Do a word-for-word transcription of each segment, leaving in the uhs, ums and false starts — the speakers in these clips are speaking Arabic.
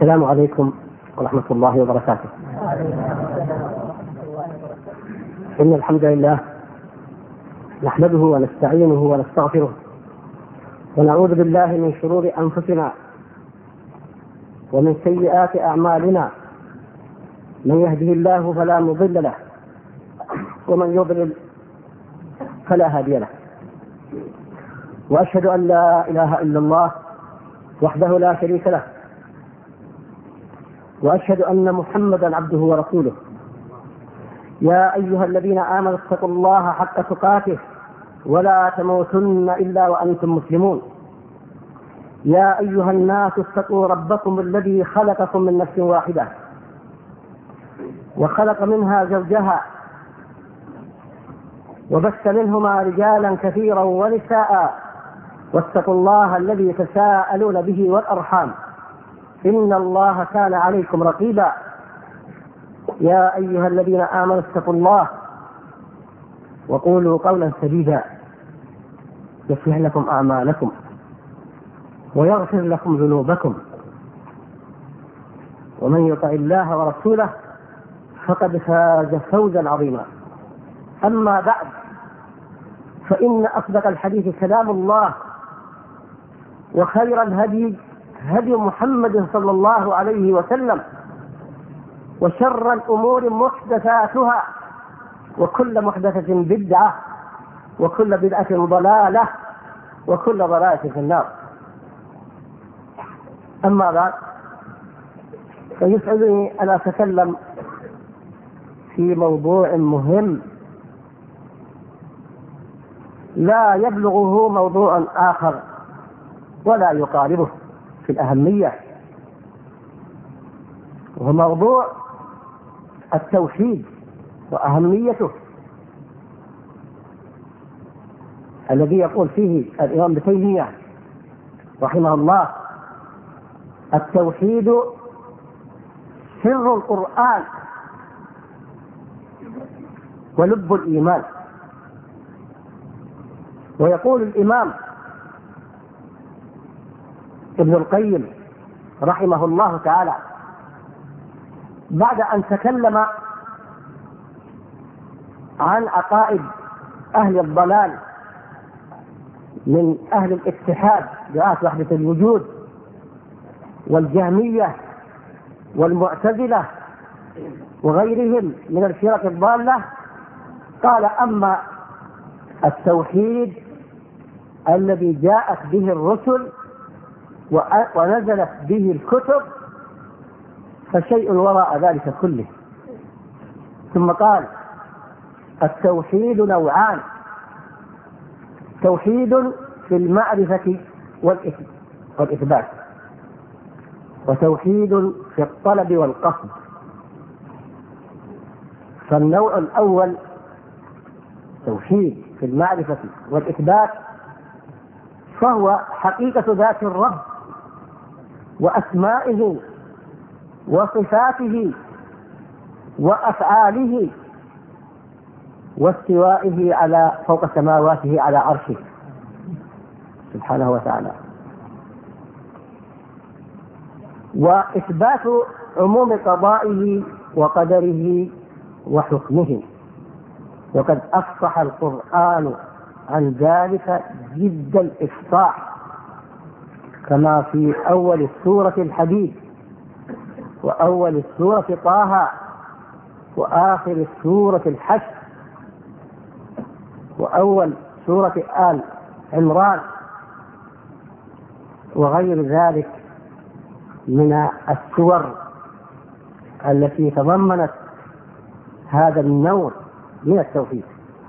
السلام عليكم ورحمة الله وبركاته. إن الحمد لله نحمده ونستعينه ونستغفره ونعوذ بالله من شرور أنفسنا ومن سيئات أعمالنا، من يهده الله فلا مضل له ومن يضلل فلا هادي له، وأشهد أن لا إله إلا الله وحده لا شريك له، وأشهد أن محمدا عبده ورسوله. يا أيها الذين آمنوا اتقوا الله حق تقاته ولا تموتن إلا وأنتم مسلمون. يا أيها الناس اتقوا ربكم الذي خلقكم من نفس واحدة وخلق منها زوجها وبث منهما رجالا كثيرا ونساء، واتقوا الله الذي تساءلون به والأرحام إن الله كان عليكم رقيبا. يا أيها الذين آمنوا اتقوا الله وقولوا قولا سديدا يصلح لكم أعمالكم ويغفر لكم ذنوبكم، ومن يطع الله ورسوله فقد فاز فوزا عظيما. أما بعد، فإن أصدق الحديث كلام الله، وخير الهدي هدي محمد صلى الله عليه وسلم، وشر الأمور محدثاتها، وكل محدثة بدعة، وكل بدعة ضلالة، وكل ضلالة في النار. أما بعد، فيسعدني أن أتكلم في موضوع مهم لا يبلغه موضوع آخر ولا يقاربه في الأهمية، وهو موضوع التوحيد وأهميته، الذي يقول فيه الإمام ابن تيمية رحمه الله: التوحيد سر القرآن ولب الإيمان. ويقول الإمام ابن القيم رحمه الله تعالى بعد أن تكلم عن عقائد أهل الضلال من أهل الاتحاد بآيات وحدة الوجود والجهمية والمعتزلة وغيرهم من الفرق الضالة، قال: أما التوحيد الذي جاءت به الرسل ونزلت به الكتب فشيء وراء ذلك كله. ثم قال: التوحيد نوعان: توحيد في المعرفة والإثبات، وتوحيد في الطلب والقصد. فالنوع الأول توحيد في المعرفة والإثبات، فهو حقيقة ذات الرب وأسمائه وصفاته وأفعاله واستوائه على فوق سماواته على عرشه سبحانه وتعالى، وإثبات عموم قضائه وقدره وحكمه. وقد أفصح القرآن عن ذلك جد الإفصاح، كما في أول سورة الحديد، وأول سورة طه، وآخر سورة الحشر، وأول سورة آل عمران، وغير ذلك من السور التي تضمنت هذا النوع من التوحيد.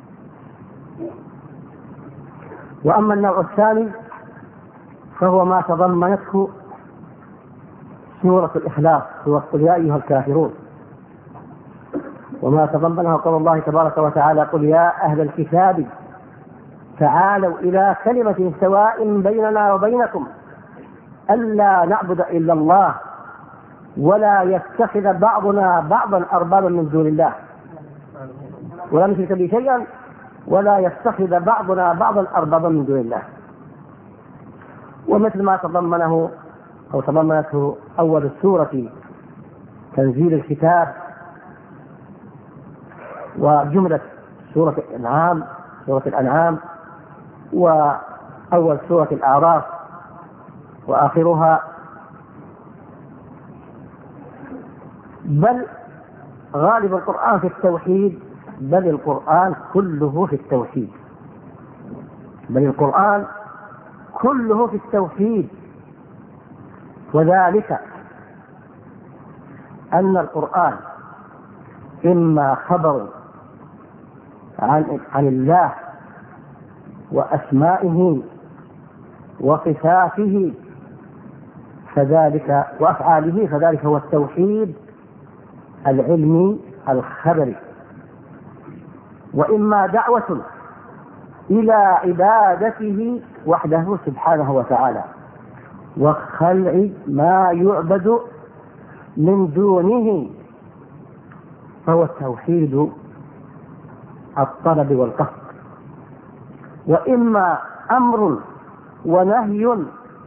وأما النوع الثاني فهو ما تضمنته سورة الإخلاص، سورة قل يا أيها الكافرون، وما تضمنها قول الله تبارك وتعالى: قل يا أهل الكتاب تعالوا إلى كلمة سواء بيننا وبينكم ألا نعبد إلا الله ولا يتخذ بعضنا بعضا أربابا من دون الله ولا نشرك به شيئا ولا يتخذ بعضنا بعضا أربابا من دون الله. ومثل ما تضمنه أو تضمنته أول السورة تنزيل الكتاب، وجملة سورة الأنعام سورة الأنعام وأول سورة الأعراف وآخرها، بل غالب القرآن في التوحيد، بل القرآن كله في التوحيد بل القرآن كله في التوحيد وذلك أن القرآن إما خبر عن, عن الله وأسمائه وصفاته فذلك وأفعاله، فذلك هو التوحيد العلمي الخبري، وإما دعوة إلى عبادته وحده سبحانه وتعالى وخلع ما يعبد من دونه، فهو التوحيد الطلب والقصد، وإما أمر ونهي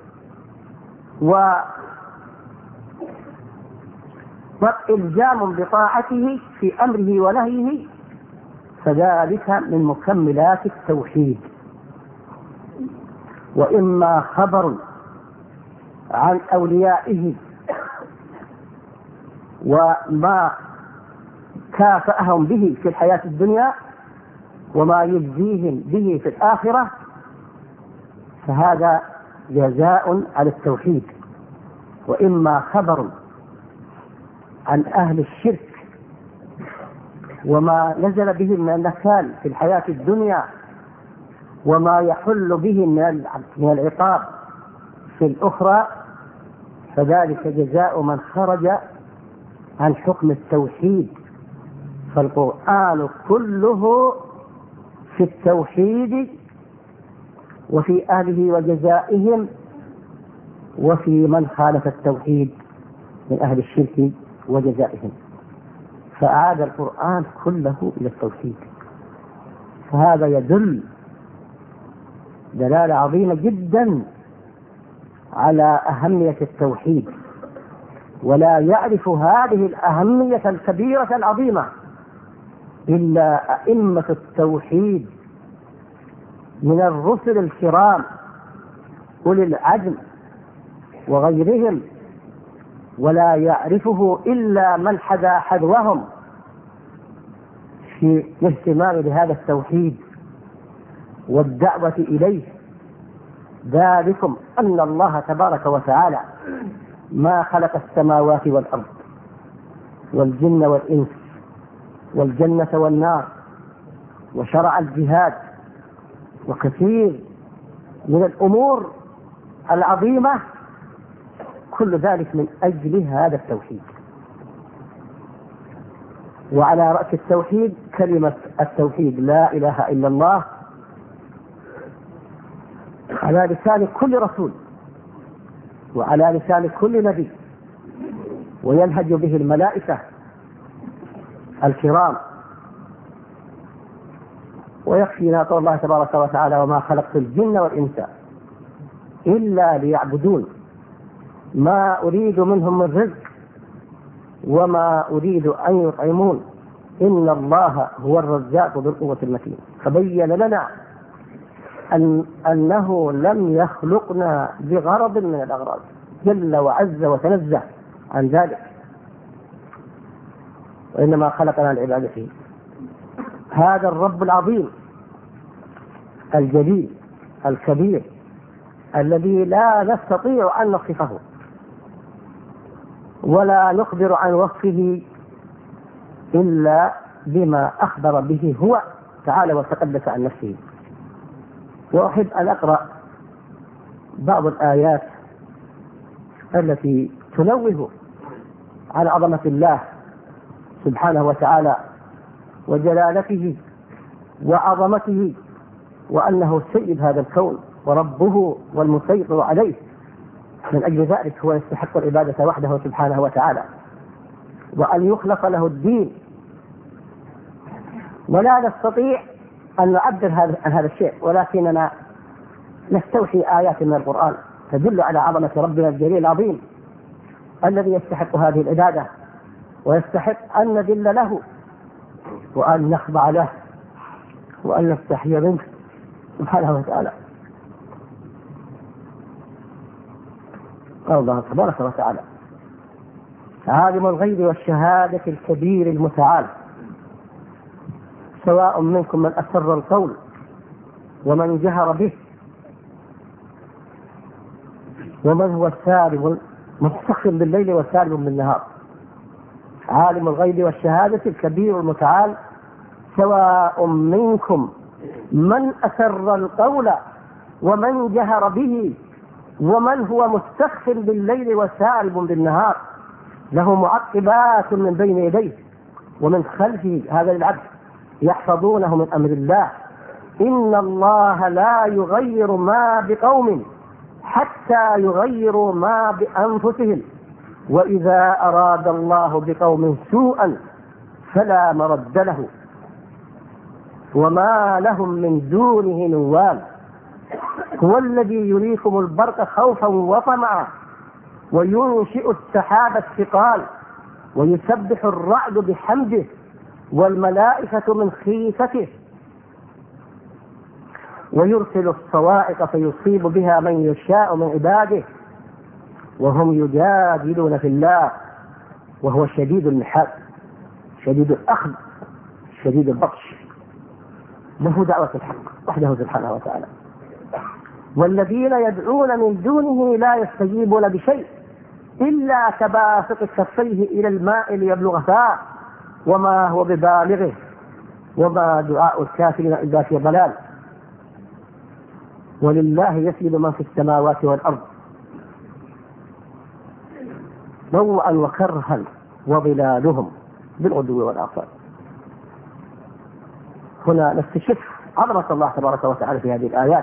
وإلزام بطاعته في أمره ونهيه، فذلك من مكملات التوحيد، وإما خبر عن أوليائه وما كافأهم به في الحياة الدنيا وما يجزيهم به في الآخرة، فهذا جزاء على التوحيد. وإما خبر عن أهل الشرك وما نزل بهم من النكال في الحياة الدنيا وما يحل بهم من العقاب في الأخرى، فذلك جزاء من خرج عن حكم التوحيد. فالقرآن كله في التوحيد وفي أهله وجزائهم، وفي من خالف التوحيد من أهل الشرك وجزائهم، فأعاد القرآن كله إلى التوحيد. فهذا يدل دلالة عظيمة جدا على أهمية التوحيد، ولا يعرف هذه الأهمية الكبيرة العظيمة إلا أئمة التوحيد من الرسل الكرام أولي العزم وغيرهم، ولا يعرفه إلا من حذا حذوهم في الاهتمام بهذا التوحيد والدعوة إليه. ذلكم أن الله تبارك وتعالى ما خلق السماوات والأرض والجن والإنس والجنة والنار وشرع الجهاد وكثير من الأمور العظيمة، كل ذلك من أجل هذا التوحيد. وعلى رأس التوحيد كلمة التوحيد لا إله إلا الله على لسان كل رسول وعلى لسان كل نبي، وينهج به الملائكة الكرام. ويكفينا قول الله تبارك وتعالى وما خلقت الجن والإنس إلا ليعبدون ما أريد منهم من رزق وما أريد أن يطعمون إن الله هو الرزاق ذو القوة المتين. فبين لنا أن أنه لم يخلقنا بغرض من الأغراض، جل وعز وتنزه عن ذلك، وإنما خلقنا لعبادته. هذا الرب العظيم الجليل الكبير الذي لا نستطيع أن نصفه ولا نخبر عن وصفه إلا بما أخبر به هو تعالى وتقدس عن نفسه. وأحب أن أقرأ بعض الآيات التي تنوه عن عظمة الله سبحانه وتعالى وجلالته وعظمته، وأنه سيد هذا الكون وربه والمسيطر عليه، من أجل ذلك هو يستحق العبادة وحده سبحانه وتعالى، وأن يخلص له الدين. ولا نستطيع أن نعبر عن هذا الشيء، ولكننا نستوحي آيات من القرآن تدل على عظمة ربنا الجليل العظيم الذي يستحق هذه العبادة ويستحق أن نذل له وأن نخضع له وأن نستحي منه سبحانه وتعالى. قال الله تبارك وتعالى: عالم الغيب والشهادة الكبير المتعال، سواء منكم من أسر القول ومن جهر به ومن هو السارب مستخف بالليل وسارب بالنهار. عالم الغيب والشهادة الكبير المتعال، سواء منكم من أسر القول ومن جهر به ومن هو مستخف بالليل وسارب بالنهار، له معقبات من بين يديه ومن خلفه، هذا للعبد، يحفظونه من أمر الله. إن الله لا يغير ما بقوم حتى يغيروا ما بأنفسهم، وإذا أراد الله بقوم سوءا فلا مرد له وما لهم من دونه من وال. هو الذي يريكم البرق خوفا وطمعا وينشئ السحاب الثقال ويسبح الرعد بحمده والملائكة من خيفته ويرسل الصواعق فيصيب بها من يشاء من عباده وهم يجادلون في الله وهو شديد المحال شديد الأخذ شديد البطش، له دعوة الحق وحده سبحانه وتعالى. والذين يدعون من دونه لا يستجيبون بشيء إلا كباسط كفيه إلى الماء ليبلغ فاه وما هو ببالغه وما دعاء الكافرين إلا في ضلال. ولله يسجد من في السماوات والأرض ضوءا وكرها وظلالهم بالغدو والآصال. هنا نستشف عظمة الله تبارك وتعالى في هذه الآيات.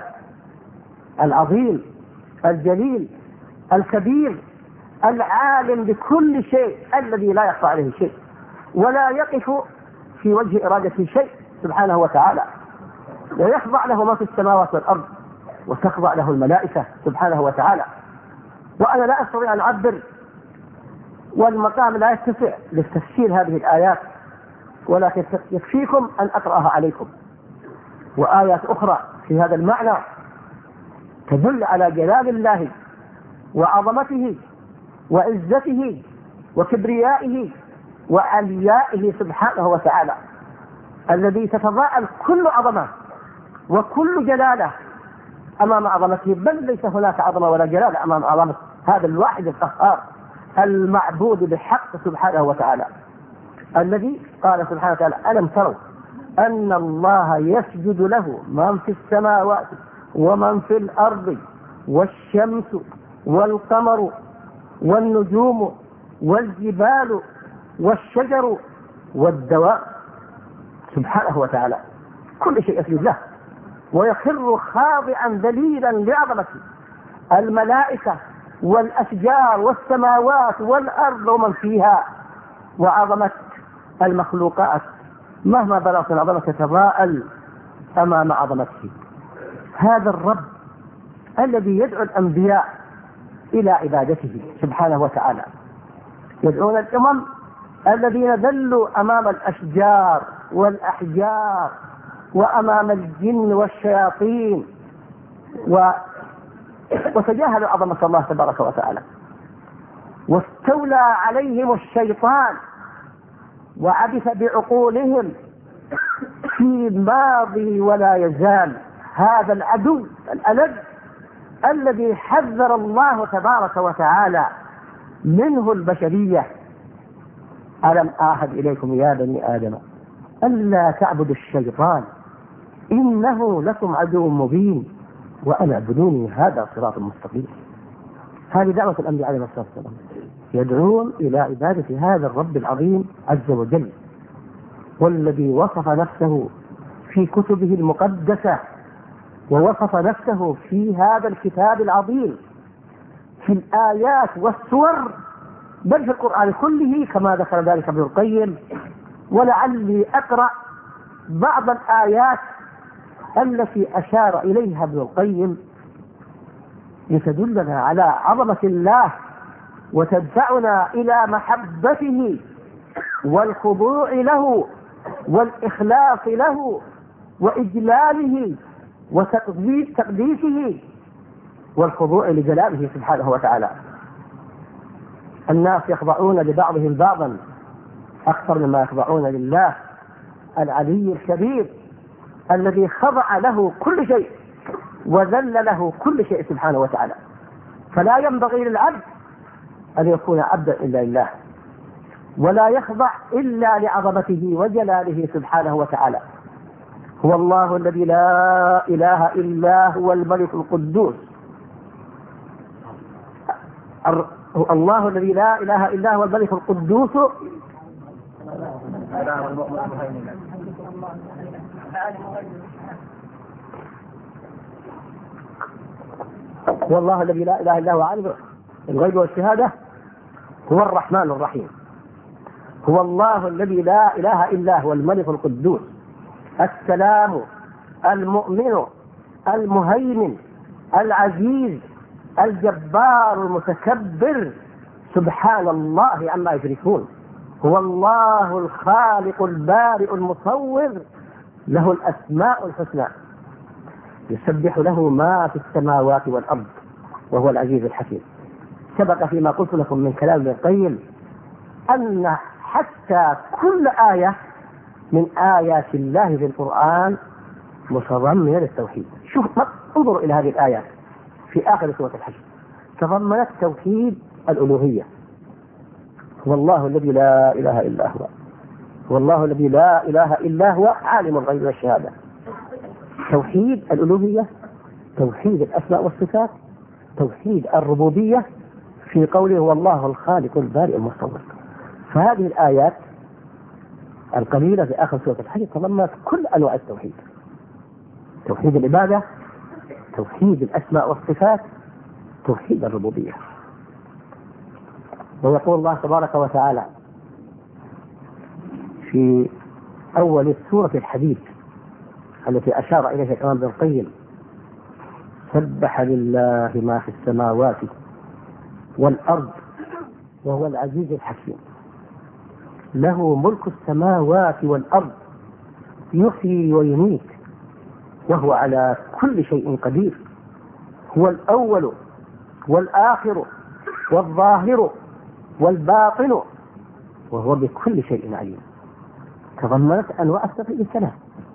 العظيم الجليل الكبير العالم بكل شيء الذي لا يخفى عليه شيء ولا يقف في وجه إرادته شيء سبحانه وتعالى، ويخضع له ما في السماوات والأرض وتخضع له الملائكة سبحانه وتعالى. وأنا لا أستطيع أن أعبر والمقام لا يتسع لتفسير هذه الآيات، ولكن يكفيكم أن أقرأها عليكم. وآيات أخرى في هذا المعنى تدل على جلال الله وعظمته وعزته وكبريائه وعليائه سبحانه وتعالى، الذي تتضاءل كل عظمة وكل جلالة أمام عظمته، بل ليس هناك عظمة ولا جلالة أمام عظمة هذا الواحد القهار المعبود بحق سبحانه وتعالى، الذي قال سبحانه وتعالى: ألم تروا أن الله يسجد له من في السماوات ومن في الأرض والشمس والقمر والنجوم والجبال والشجر والدواب. سبحانه وتعالى كل شيء يسجد له ويخر خاضعا ذليلا لعظمته. الملائكة والأشجار والسماوات والأرض ومن فيها، وعظمة المخلوقات مهما بلغت العظمة تتضاءل أمام عظمته. هذا الرب الذي يدعو الأنبياء إلى عبادته سبحانه وتعالى، يدعون الأمم الذين ذلوا أمام الأشجار والأحجار وأمام الجن والشياطين و... وتجاهلوا عظمة الله تبارك وتعالى، واستولى عليهم الشيطان وعبث بعقولهم في الماضي ولا يزال. هذا العدو الألد الذي حذر الله تبارك وتعالى منه البشرية: ألم أعهد إليكم يا بني آدم ألا تعبدوا الشيطان إنه لكم عدو مبين وأنا اعبدوني هذا صراط مستقيم. هذه دعوة الأنبياء عليه الصلاة والسلام، يدعون إلى عبادة هذا الرب العظيم عز وجل، والذي وصف نفسه في كتبه المقدسة ووصف نفسه في هذا الكتاب العظيم في الآيات والسور، بل في القرآن كله كما ذكر ذلك ابن القيم. ولعلي أقرأ بعض الآيات التي أشار إليها ابن القيم لتدلنا على عظمة الله وتدفعنا إلى محبته والخضوع له والإخلاص له وإجلاله وتقديسه والخضوع لجلاله سبحانه وتعالى. الناس يخضعون لبعضهم بعضا أكثر مما يخضعون لله العلي الكبير الذي خضع له كل شيء وذل له كل شيء سبحانه وتعالى. فلا ينبغي للعبد أن يكون عبدا إلا لله، ولا يخضع إلا لعظمته وجلاله سبحانه وتعالى. هو الله الذي لا إله إلا هو الملك القدوس، هو الله الذي لا إله إلا هو الملك القدوس هو الله الذي لا إله إلا هو عالم الغيب والشهادة هو الرحمن الرحيم. هو الله الذي لا إله إلا هو الملك القدوس السلام المؤمن المهيمن العزيز الجبار المتكبر سبحان الله عما يشركون. هو الله الخالق البارئ المصور له الأسماء الحسنى يسبح له ما في السماوات والأرض وهو العزيز الحكيم. سبق فيما قلت لكم من كلام ابن القيم أن حتى كل آية من آيات الله في القرآن متضمنة للتوحيد. شوف انظروا إلى هذه الآيات في آخر سورة الحشر، تضمنت توحيد الألوهية. هو الله الذي لا إله إلا هو، هو الله الذي لا إله إلا هو عالم الغيب والشهادة. توحيد الألوهية، توحيد الأسماء والصفات، توحيد الربوبية في قوله هو الله الخالق البارئ المصور. فهذه الآيات القليلة في آخر سورة الحج تضمنت كل أنواع التوحيد: توحيد العبادة، توحيد الأسماء والصفات، توحيد الربوبية. ويقول الله تبارك وتعالى في أول سورة الحديد التي أشار إليها الإمام ابن القيم: سبح لله ما في السماوات والأرض وهو العزيز الحكيم، له ملك السماوات والأرض يحيي ويميت وهو على كل شيء قدير، هو الأول والآخر والظاهر والباطن وهو بكل شيء عليم. تضمنت أنواع التوحيد الثلاث: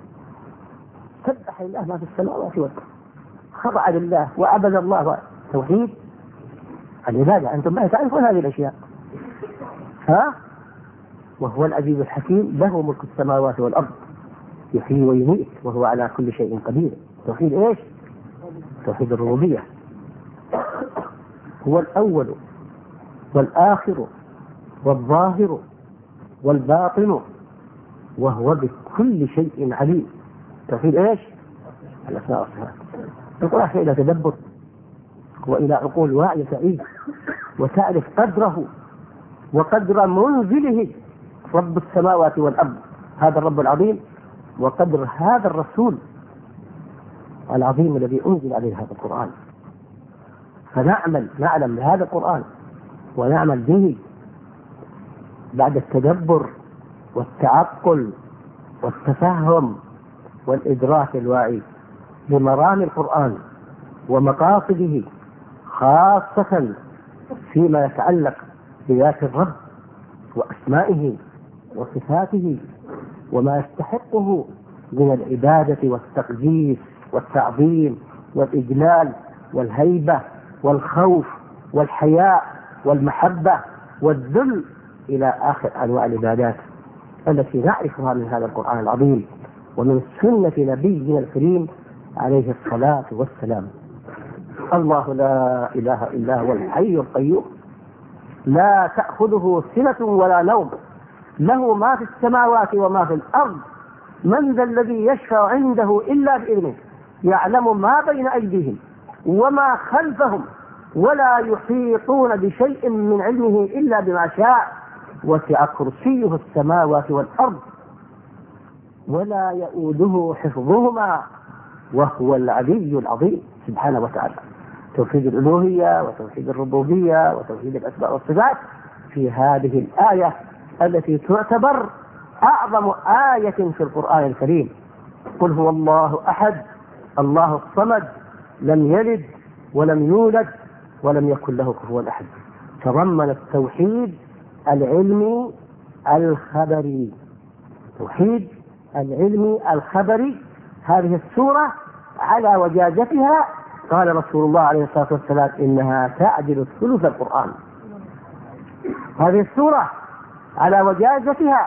سبح لله ما في السماوات والأرض، خضع لله وعبد الله. توحيد العبادة، أنتم ما تعرفون هذه الأشياء، ها؟ وهو العزيز الحكيم، له ملك السماوات والأرض يحيي ويميت وهو على كل شيء قدير. توحيد إيش؟ توحيد الربوبية. هو الأول والآخر والظاهر والباطن وهو بكل شيء عليم. توحيد إيش؟ الأسماء والصفات. القرآن إلى تدبر وإلى عقول واعية تعيش وتعرف قدره وقدر منزله رب السماوات والأرض، هذا الرب العظيم، وقدر هذا الرسول العظيم الذي أنزل عليه هذا القرآن. فنعمل نعلم بهذا القرآن ونعمل به بعد التدبر والتعقل والتفهم والإدراك الواعي بمرام القرآن ومقاصده، خاصة فيما يتعلق بذات الرب وأسمائه وصفاته وما يستحقه من العبادة والتقديس والتعظيم والإجلال والهيبة والخوف والحياء والمحبة والذل إلى آخر أنواع العبادات التي نعرفها من هذا القرآن العظيم ومن سنة نبينا الكريم عليه الصلاة والسلام. الله لا إله إلا هو الحي القيوم لا تأخذه سنة ولا نوم، له ما في السماوات وما في الأرض، من ذا الذي يشفع عنده إلا بإذنه، يعلم ما بين أيديهم وما خلفهم ولا يحيطون بشيء من علمه إلا بما شاء، وسع كرسيه السماوات والأرض ولا يؤوده حفظهما وهو العلي العظيم سبحانه وتعالى. توحيد الألوهية وتوحيد الربوبية وتوحيد الأسماء والصفات في هذه الآية التي تعتبر أعظم آية في القرآن الكريم. قل هو الله أحد الله الصمد لم يلد ولم يولد ولم يكن له كفوا أحد. تضمن التوحيد العلمي الخبري، توحيد العلمي الخبري. هذه السورة على وجاجتها قال رسول الله عليه الصلاة والسلام إنها تعدل ثلث القرآن. هذه السورة على وجاجتها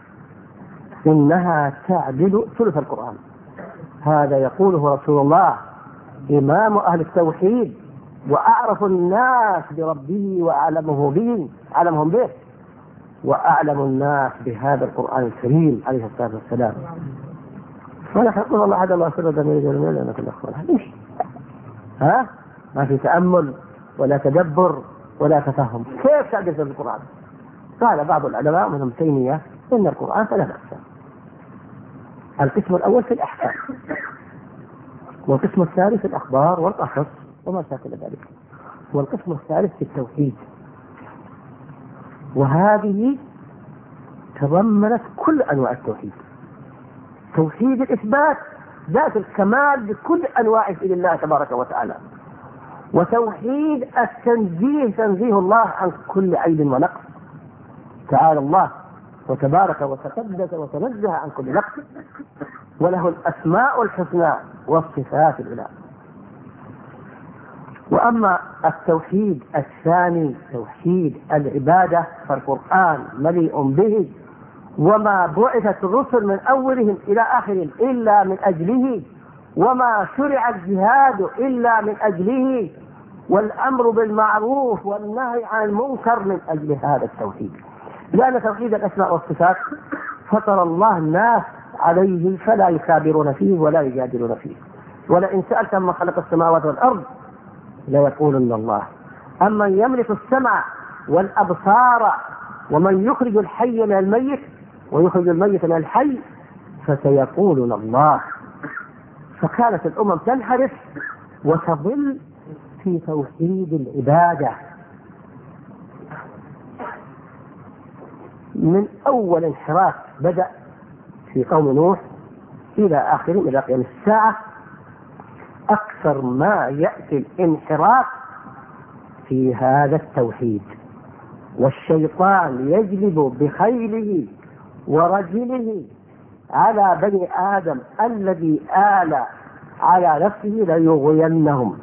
إنها تعدل ثلث القرآن. هذا يقوله رسول الله إمام أهل التوحيد وأعرف الناس بربه وأعلمه به أعلمهم به وأعلم الناس بهذا القرآن الكريم عليه الصلاة والسلام. ونحن نقول الله عز وجل سرد من يجعل لنا كل أخوان ها ما في تأمل ولا تدبر ولا تفهم. كيف تعدل القرآن؟ قال بعض العلماء منهم تيمية إن القرآن ثلاث أقسام. القسم الأول في الأحكام، والقسم الثالث في الأخبار والقصص وما شاكل ذلك، والقسم الثالث في التوحيد. وهذه تضمنت كل أنواع التوحيد، توحيد الإثبات ذات الكمال بكل أنواعه لله تبارك وتعالى، وتوحيد التنزيه تنزيه الله عن كل عيب ونقص، تعالى الله وتبارك وتقدس وتنزه عن كل نقص، وله الأسماء الحسنى والصفات العلى. وأما التوحيد الثاني توحيد العبادة فالقرآن مليء به، وما بعثت الرسل من أولهم إلى آخرهم إلا من أجله، وما شرع الجهاد إلا من أجله، والأمر بالمعروف والنهي عن المنكر من أجل هذا التوحيد. لأن توحيد الأسماء والصفات فطر الله الناس عليه فلا يكابرون فيه ولا يجادلون فيه. ولئن سألت من خلق السماوات والأرض ليقولن الله. أما يملك السمع والأبصار ومن يخرج الحي من الميت ويخرج الميت من الحي فسيقولون الله. فكانت الأمم تنحرف وتضل في توحيد العبادة من أول انحراف بدأ في قوم نوح إلى آخره إلى قيام الساعة. أكثر ما يأتي الانحراف في هذا التوحيد، والشيطان يجلب بخيله ورجله على بني آدم الذي آل على نفسه ليغوينهم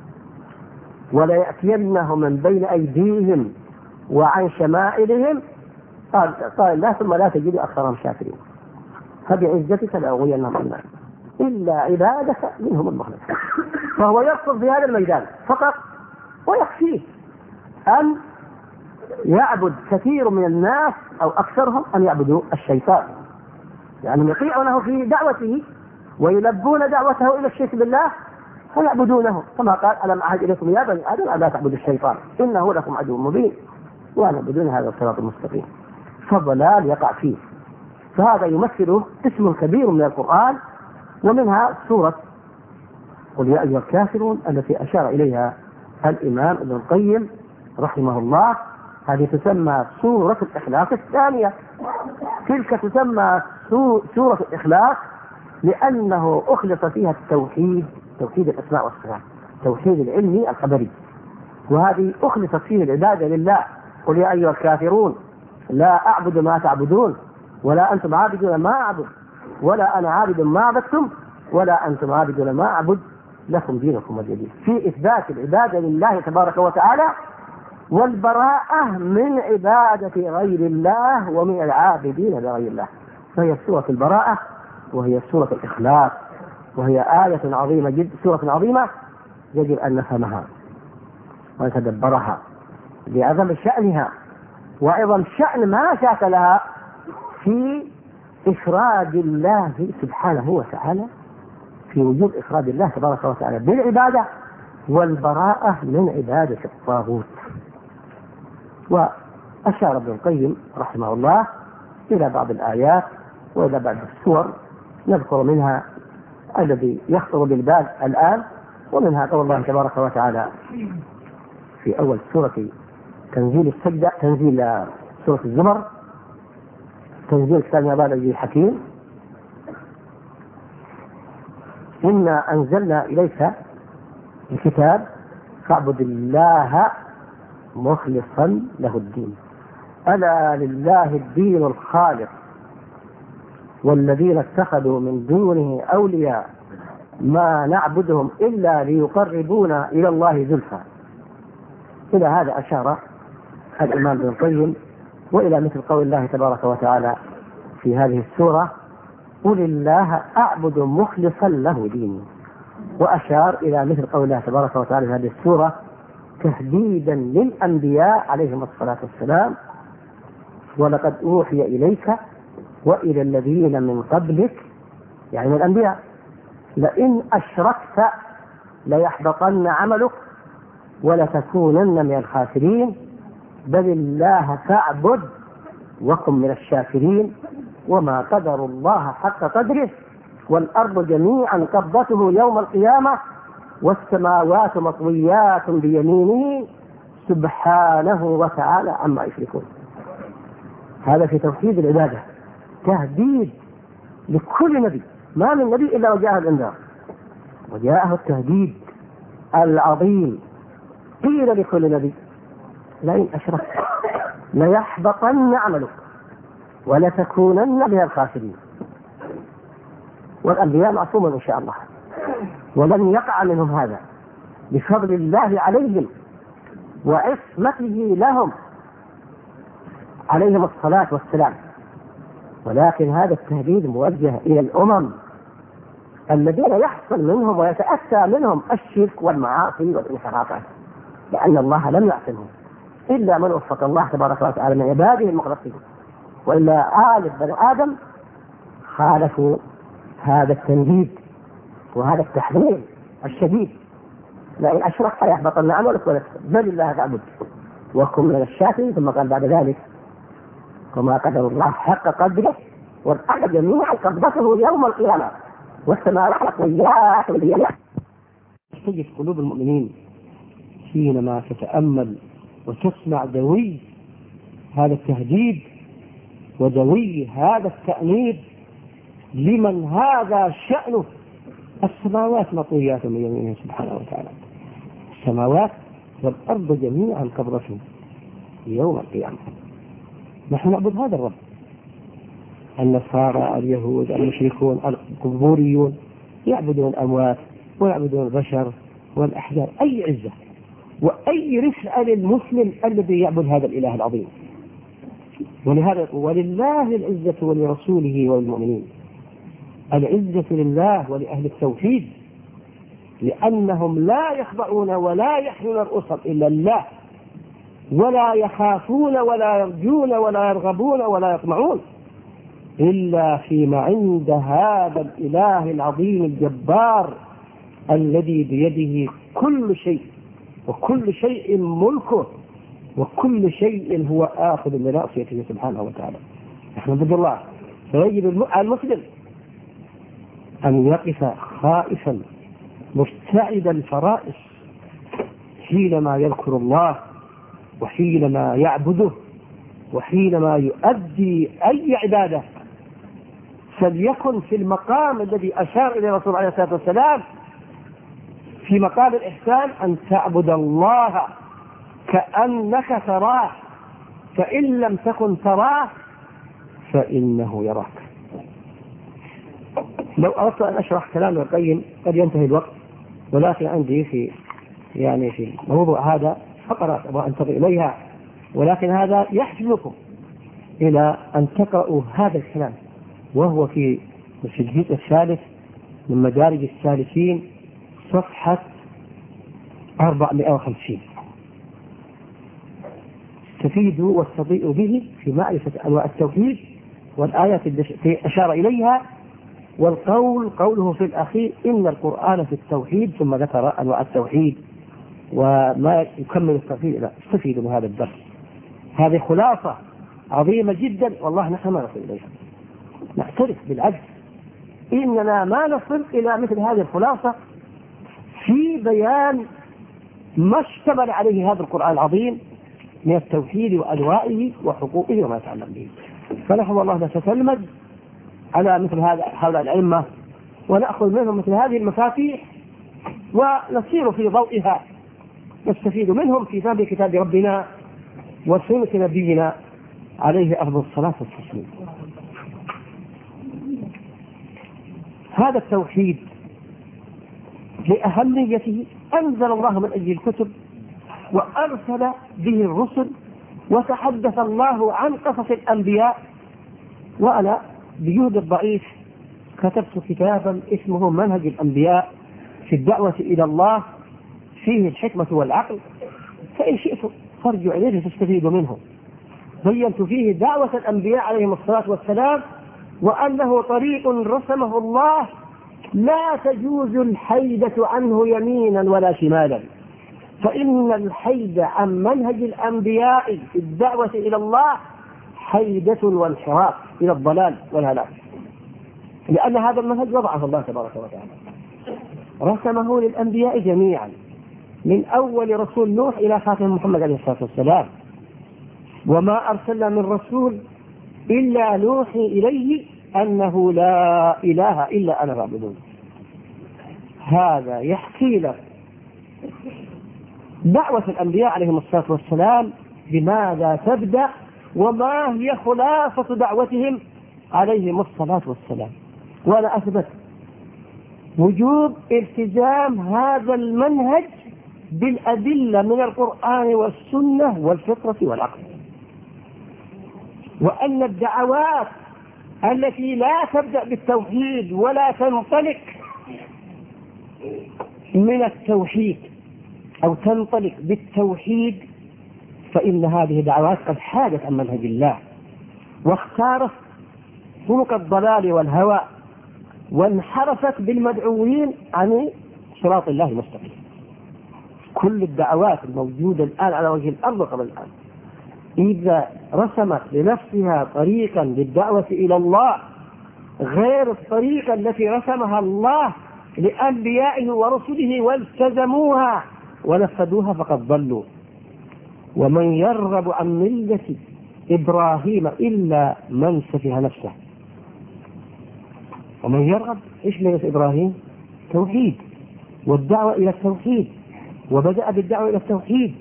وليأتينهم من بين أيديهم وعن شمائلهم. قال قال الله ثم لا تجد أكثرهم شاكرين فبعزتك لأغوينهم أجمعين إلا عبادك منهم المخلصين. فهو يركض في هذا الميدان فقط، ويكفيه أن يعبد كثير من الناس أو أكثرهم أن يعبدوا الشيطان، يعني يطيعونه في دعوته ويلبون دعوته إلى الشرك بالله فيعبدونه، كما قال ألم أعهد إليكم يا بني آدم ألا تعبدوا الشيطان إنه لكم عدو مبين وأن اعبدون هذا الصراط المستقيم. فالضلال يقع فيه. فهذا يمثله اسم كبير من القرآن، ومنها سورة قل يا أيها الكافرون التي أشار إليها الإمام ابن القيم رحمه الله. هذه تسمى سورة الإخلاص الثانية. تلك تسمى سورة الإخلاص لأنه أخلص فيها التوحيد، توحيد الأسماء والصفات، توحيد العلمي الخبري. وهذه أخلصت فيه العبادة لله. قل يا أيها الكافرون لا أعبد ما تعبدون ولا أنتم عابدون ما أعبد ولا أنا عابد ما عبدتم ولا أنتم عابدون ما أعبد لكم دينكم ولي دين. في إثبات العبادة لله تبارك وتعالى والبراءة من عبادة غير الله ومن العابدين لغير الله. فهي سورة البراءة وهي سورة الإخلاص، وهي آية عظيمة جدا، سورة عظيمة يجب أن نفهمها ونتدبرها لعظم شأنها وعظم شأن ما شاكلها في إفراد الله سبحانه وتعالى، في وجود إفراد الله تبارك وتعالى بالعبادة والبراءة من عبادة الطاغوت. وأشار ابن القيم رحمه الله إلى بعض الآيات وإلى بعض السور نذكر منها الذي يخطر بالبال الآن، ومنها قول الله تبارك وتعالى في أول سورة تنزيل السجدة، تنزيل سورة الزمر، تنزيل كتاب عباد العزيز الحكيم: إنا أنزلنا إليك الكتاب فاعبد الله مخلصا له الدين ألا لله الدين الخالص والذين اتخذوا من دونه أولياء ما نعبدهم إلا ليقربونا إلى الله زلفى. إلى هذا أشار الإمام ابن القيم، وإلى مثل قول الله تبارك وتعالى في هذه السورة: قل الله أعبد مخلصا له ديني. وأشار إلى مثل قول الله تبارك وتعالى في هذه السورة تهديدا للأنبياء عليهم الصلاة والسلام: ولقد أوحي إليك وإلى الذين من قبلك، يعني من الأنبياء، لئن أشركت ليحبطن عملك ولتكونن من الخاسرين بل الله فاعبد وكن من الشاكرين وما قدر الله حق قدره والأرض جميعا قبضته يوم القيامة والسماوات مطويات بيمينه سبحانه وتعالى عما يشركون. هذا في توحيد العبادة، تهديد لكل نبي، ما من نبي إلا وجاءه الإنذار وجاءه التهديد العظيم. قيل لكل نبي: لئن أشركت ليحبطن عملك ولتكونن من الخاسرين. والأنبياء معصومون إن شاء الله، ولن يقع منهم هذا بفضل الله عليهم وعصمته لهم عليهم الصلاة والسلام. ولكن هذا التهديد موجه إلى الأمم الذين يحصل منهم ويتأتى منهم الشرك والمعاصي والانحرافات، لأن الله لم يعصمهم إلا من وفق الله تبارك وتعالى من عباده المخلصين، وإلا آل بني آدم خالفوا هذا التنديد وهذا التحذير الشديد: لئن أشركت ليحبطن عملك ولتكن بل الله تعبد وكن من الشاكرين. ثم قال بعد ذلك: وما قدر الله حق قدره والأرض جميعا قبضته يوم القيامة والسماوات مطويات بيمينه. تجد قلوب المؤمنين حينما تتأمل وتسمع دوي هذا التهديد ودوي هذا التأنيب لمن هذا شأنه: السماوات مطويات بيمينه سبحانه وتعالى، السماوات والأرض جميعا قبضته يوم القيامة. نحن نعبد هذا الرب. النصارى، اليهود، المشركون، القبوريون يعبدون الأموات ويعبدون البشر والأحجار. أي عزة وأي رفعة للمسلم الذي يعبد هذا الإله العظيم. ولهذا ولله العزة ولرسوله والمؤمنين. العزة لله ولأهل التوحيد، لأنهم لا يخضعون ولا يحنون رؤوسهم إلا الله، ولا يخافون ولا يرجون ولا يرغبون ولا يطمعون إلا فيما عند هذا الإله العظيم الجبار الذي بيده كل شيء وكل شيء ملكه وكل شيء هو آخذ بناصيته سبحانه وتعالى. نحن نعبد الله، فيجب على المسلم أن يقف خائفا مستعد الفرائس حينما يذكر الله وحينما يعبده وحينما يؤدي أي عبادة، فليكن في المقام الذي أشار إليه الرسول عليه الصلاة والسلام في مقام الإحسان: أن تعبد الله كأنك تراه فإن لم تكن تراه فإنه يراك. لو أردت أن أشرح كلام ابن القيم قد ينتهي الوقت، ولكن عندي في يعني في موضوع هذا فقرات أبغى أنتقل إليها، ولكن هذا يحجبكم إلى أن تقرأوا هذا الكلام، وهو في في الجزء الثالث من مدارج السالكين صفحة أربعمائة وخمسين. تفيدوا واستضيئوا به في معرفة أنواع التوحيد والآيات التي أشار إليها، والقول قوله في الأخير: إن القرآن في التوحيد، ثم ذكر أنواع التوحيد وما يكمل التوحيد. لا، استفيدوا من هذا الدرس. هذه خلاصة عظيمة جدا، والله نحن ما نصل إليها، نعترف بالعجز. إننا ما نصل إلى مثل هذه الخلاصة في بيان ما اشتمل عليه هذا القرآن العظيم من التوحيد وأنواعه وحقوقه وما يتعلق به. فنحن والله نتتلمذ على مثل هذا هؤلاء الأئمة ونأخذ منهم مثل هذه المفاتيح ونسير في ضوئها، نستفيد منهم في فهم كتاب ربنا وسنة نبينا عليه أفضل الصلاة والتسليم. هذا التوحيد لأهميته أنزل الله من أجل الكتب وأرسل به الرسل، وتحدث الله عن قصص الأنبياء. وأنا بجهد الضعيف كتبت كتابا اسمه منهج الأنبياء في الدعوة إلى الله، فيه الحكمة والعقل، فإن شئتم فارجعوا إليه تستفيدوا منه. بينت فيه دعوة الأنبياء عليهم الصلاة والسلام، وأنه طريق رسمه الله لا تجوز الحيدة عنه يمينا ولا شمالا، فإن الحيد عن منهج الأنبياء في الدعوة إلى الله حيدة وانحراف إلى الضلال والهلاك، لأن هذا المنهج وضعه الله تبارك وتعالى، رسمه للأنبياء جميعا من أول رسول نوح إلى خاتم محمد عليه الصلاة والسلام، وما أرسلنا من رسول إلا نوحي إليه أنه لا إله إلا أنا فاعبدون. هذا يحكي لك دعوة الأنبياء عليهم الصلاة والسلام بماذا تبدأ وما هي خلاصة دعوتهم عليهم الصلاة والسلام. وأنا أثبت وجوب التزام هذا المنهج بالأدلة من القرآن والسنة والفطرة والعقل، وأن الدعوات التي لا تبدأ بالتوحيد ولا تنطلق من التوحيد أو تنطلق بالتوحيد فإن هذه دعوات قد حادت عن منهج الله واختارت طرق الضلال والهوى وانحرفت بالمدعوين عن صراط الله المستقيم. كل الدعوات الموجودة الآن على وجه الأرض قبل الآن إذا رسمت لنفسها طريقا للدعوة إلى الله غير الطريقة التي رسمها الله لأنبيائه ورسله والتزموها ونفذوها فقد ضلوا. ومن يرغب عن ملة إبراهيم إلا من سفه نفسه. ومن يرغب إيش ملة إبراهيم؟ توحيد والدعوة إلى التوحيد، وبدأ بالدعوة إلى التوحيد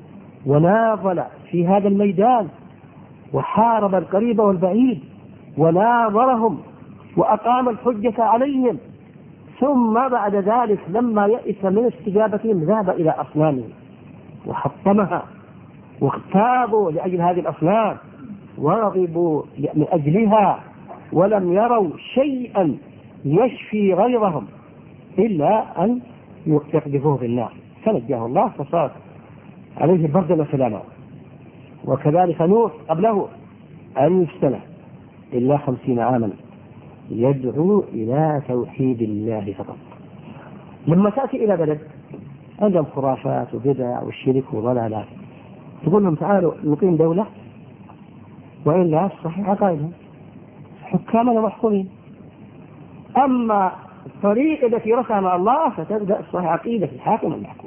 وناضل في هذا الميدان وحارب القريب والبعيد وناظرهم وأقام الحجة عليهم، ثم بعد ذلك لما يئس من استجابتهم ذهب إلى أصنامهم وحطمها واغتابوا لأجل هذه الأصنام ورغبوا من أجلها ولم يروا شيئا يشفي غيرهم إلا أن يقذفوه في النار، فنجاه الله فصار عليه بردا وسلاما. وكذلك نوح قبله ألف سنة إلا خمسين عاما يدعو إلى توحيد الله فقط. لما تأتي إلى بلد عندهم خرافات وبدع والشرك وضلالات تقول لهم تعالوا نقيم دولة، وإلا صحيح عقائدهم حكاما ومحكومين. أما الطريق التي رسمها الله فتبدأ صحيح عقيدة الحاكم والمحكوم،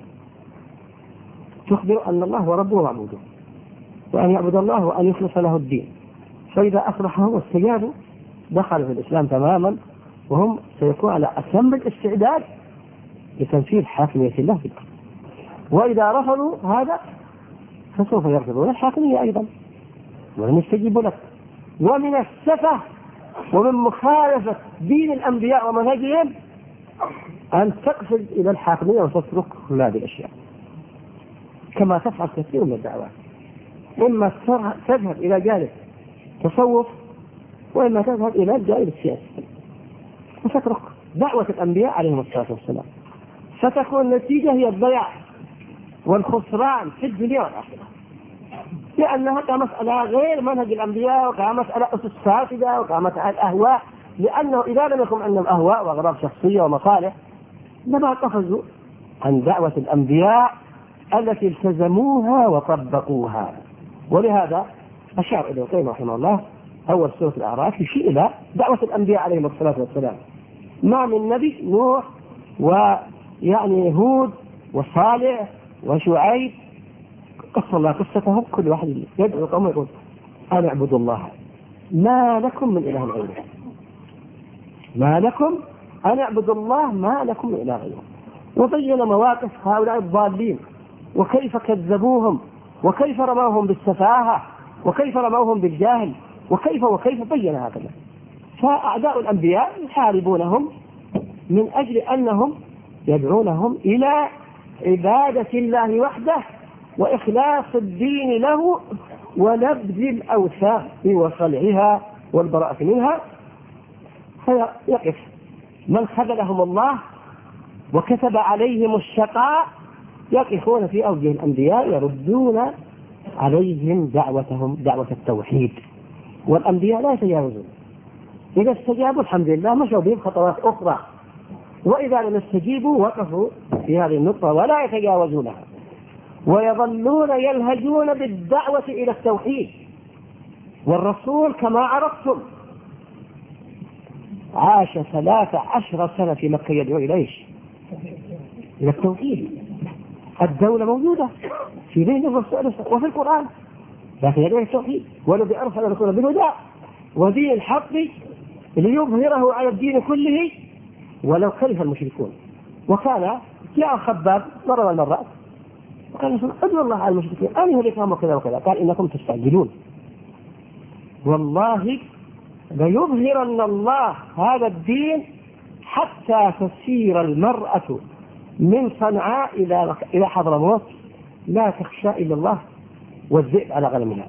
تخبر أن الله هو ربه ومعبوده، وأن يعبد الله وأن يخلص له الدين، فإذا أصلحهم واستجابوا دخلوا في الإسلام تماما، وهم سيكون على أتم الاستعداد لتنفيذ حاكمية الله في الأرض. وإذا رفضوا هذا فسوف يرفضون الحاكمية أيضا ولن يستجيبوا لك. ومن السفة ومن مخالفة دين الأنبياء ومنهجهم أن تقصد إلى الحاكمية وتترك كل هذه الأشياء كما تفعل كثير من الدعوات، إما تذهب إلى جانب تصوف وإما تذهب إلى الجانب السياسي وتترك دعوة الأنبياء عليهم الصلاة والسلام، فتكون النتيجة هي الضياع والخسران في الدنيا والآخرة، لأنها كمسألة غير منهج الأنبياء وكمسألة أسس فاسدة وكمسألة الأهواء، لأنه إذا لم يكن عندهم أهواء وأغراض شخصية ومصالح لما قفزوا عن دعوة الأنبياء التي التزموها وطبقوها. ولهذا أشار ابن القيم رحمه الله أول سورة الأعراف يشير إلى دعوة الأنبياء عليهم الصلاة والسلام، ما من نبي نوح يعني هود وصالح وشعيب قص الله قصتهم، كل واحد يدعو قوم يقول أنا أعبد الله ما لكم من إله غيره، ما لكم أنا أعبد الله ما لكم من إله غيره. وبين مواقف هؤلاء الضالين وكيف كذبوهم وكيف رموهم بالسفاهة وكيف رموهم بالجاهل وكيف وكيف بين هكذا. فأعداء الأنبياء يحاربونهم من أجل أنهم يدعونهم إلى عبادة الله وحده وإخلاص الدين له ونبذ الأوثان وصلعها والبراءة منها. فيقف من خذلهم الله وكتب عليهم الشقاء يقفون في أوجه الأنبياء يردون عليهم دعوتهم دعوة التوحيد، والأنبياء لا يتجاوزون. إذا استجابوا الحمد لله مشوا بهم خطوات أخرى، وإذا لم يستجيبوا وقفوا في هذه النقطة ولا يتجاوزونها، ويظلون يلهجون بالدعوة إلى التوحيد. والرسول كما عرفتم عاش ثلاث عشر سنة في مكة يدعو إليه إلى التوحيد. الدولة موجودة في بين الرسول وفي القرآن، لكن يدعو إلى التوحيد. والذي أرسل رسوله بالهدى ودين الحق ليظهره على الدين كله ولو كره المشركون. وكان جاء خباب مرة والمرات وكان يقول ادعوا الله على المشركين أن يهلكهم وكذا وكذا، قال إنكم تستعجلون، والله ليظهرن الله هذا الدين حتى تسير المرأة من صنعاء إلى إلى حضرموت لا تخشى إلا الله والذئب على غنمها.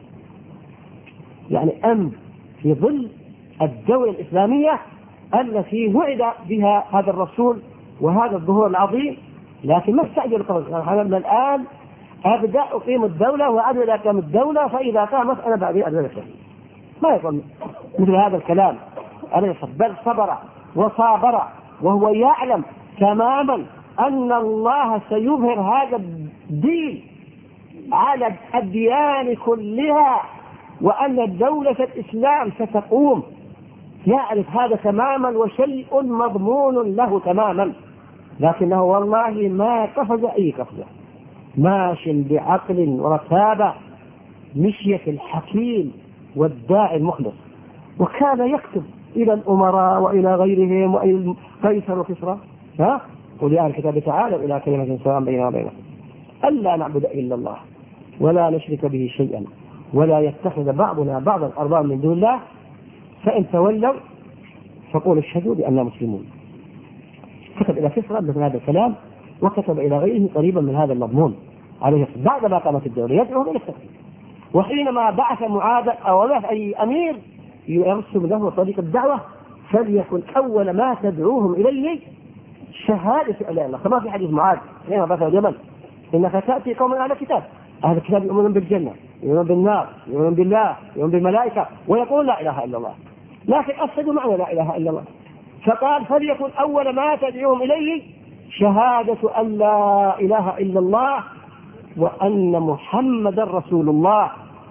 يعني أمن في ظل الدولة الإسلامية التي وعد بها هذا الرسول وهذا الظهور العظيم، لكن ما استعجل هذا من الآن أبدأ أقيم الدولة وأبدأ أقيم الدولة فإذا قامت أنا بعد أدرك. ما يقول مثل هذا الكلام، بل صبر وصابر وهو يعلم تماما أن الله سيظهر هذا الدين على الأديان كلها وأن الدولة الإسلام ستقوم. يعرف هذا تماما وشيء مضمون له تماما، لكنه والله ما قفز أي قفزة، ماش بعقل ورتابة مشية الحكيم والداعي المخلص. وكان يكتب إلى الأمراء وإلى غيرهم وإلى قيصر وكسرى ها قل يا أهل الكتاب تعالوا إلى كلمة سواء بيننا وبينكم ألا نعبد إلا الله ولا نشرك به شيئا ولا يتخذ بعضنا بعضا أربابا من دون الله فإن تولوا فقولوا اشهدوا بأننا مسلمون. كتب إلى كسرى مثل هذا الكلام وكتب إلى غيره قريبا من هذا المضمون عليه بعد ما قامت الدولة يدعو إلى التوحيد. وحينما بعث معاذ أو بعث أي أمير يرسم له طريق الدعوة فليكن أول ما تدعوهم إليه شهادة أن لا إله إلا الله. كما في حديث معاذ حينما بعث اليمن إنك تأتي قوم أهل الكتاب، أهل الكتاب يؤمنون بالجنة يؤمنون بالنار يؤمنون بالله يؤمنون بالملائكة ويقول لا إله إلا الله، لكن أفسدوا معنى لا إله إلا الله. فقال فليكن أول ما تدعوهم إليه شهادة أن لا إله إلا الله وأن محمد رسول الله،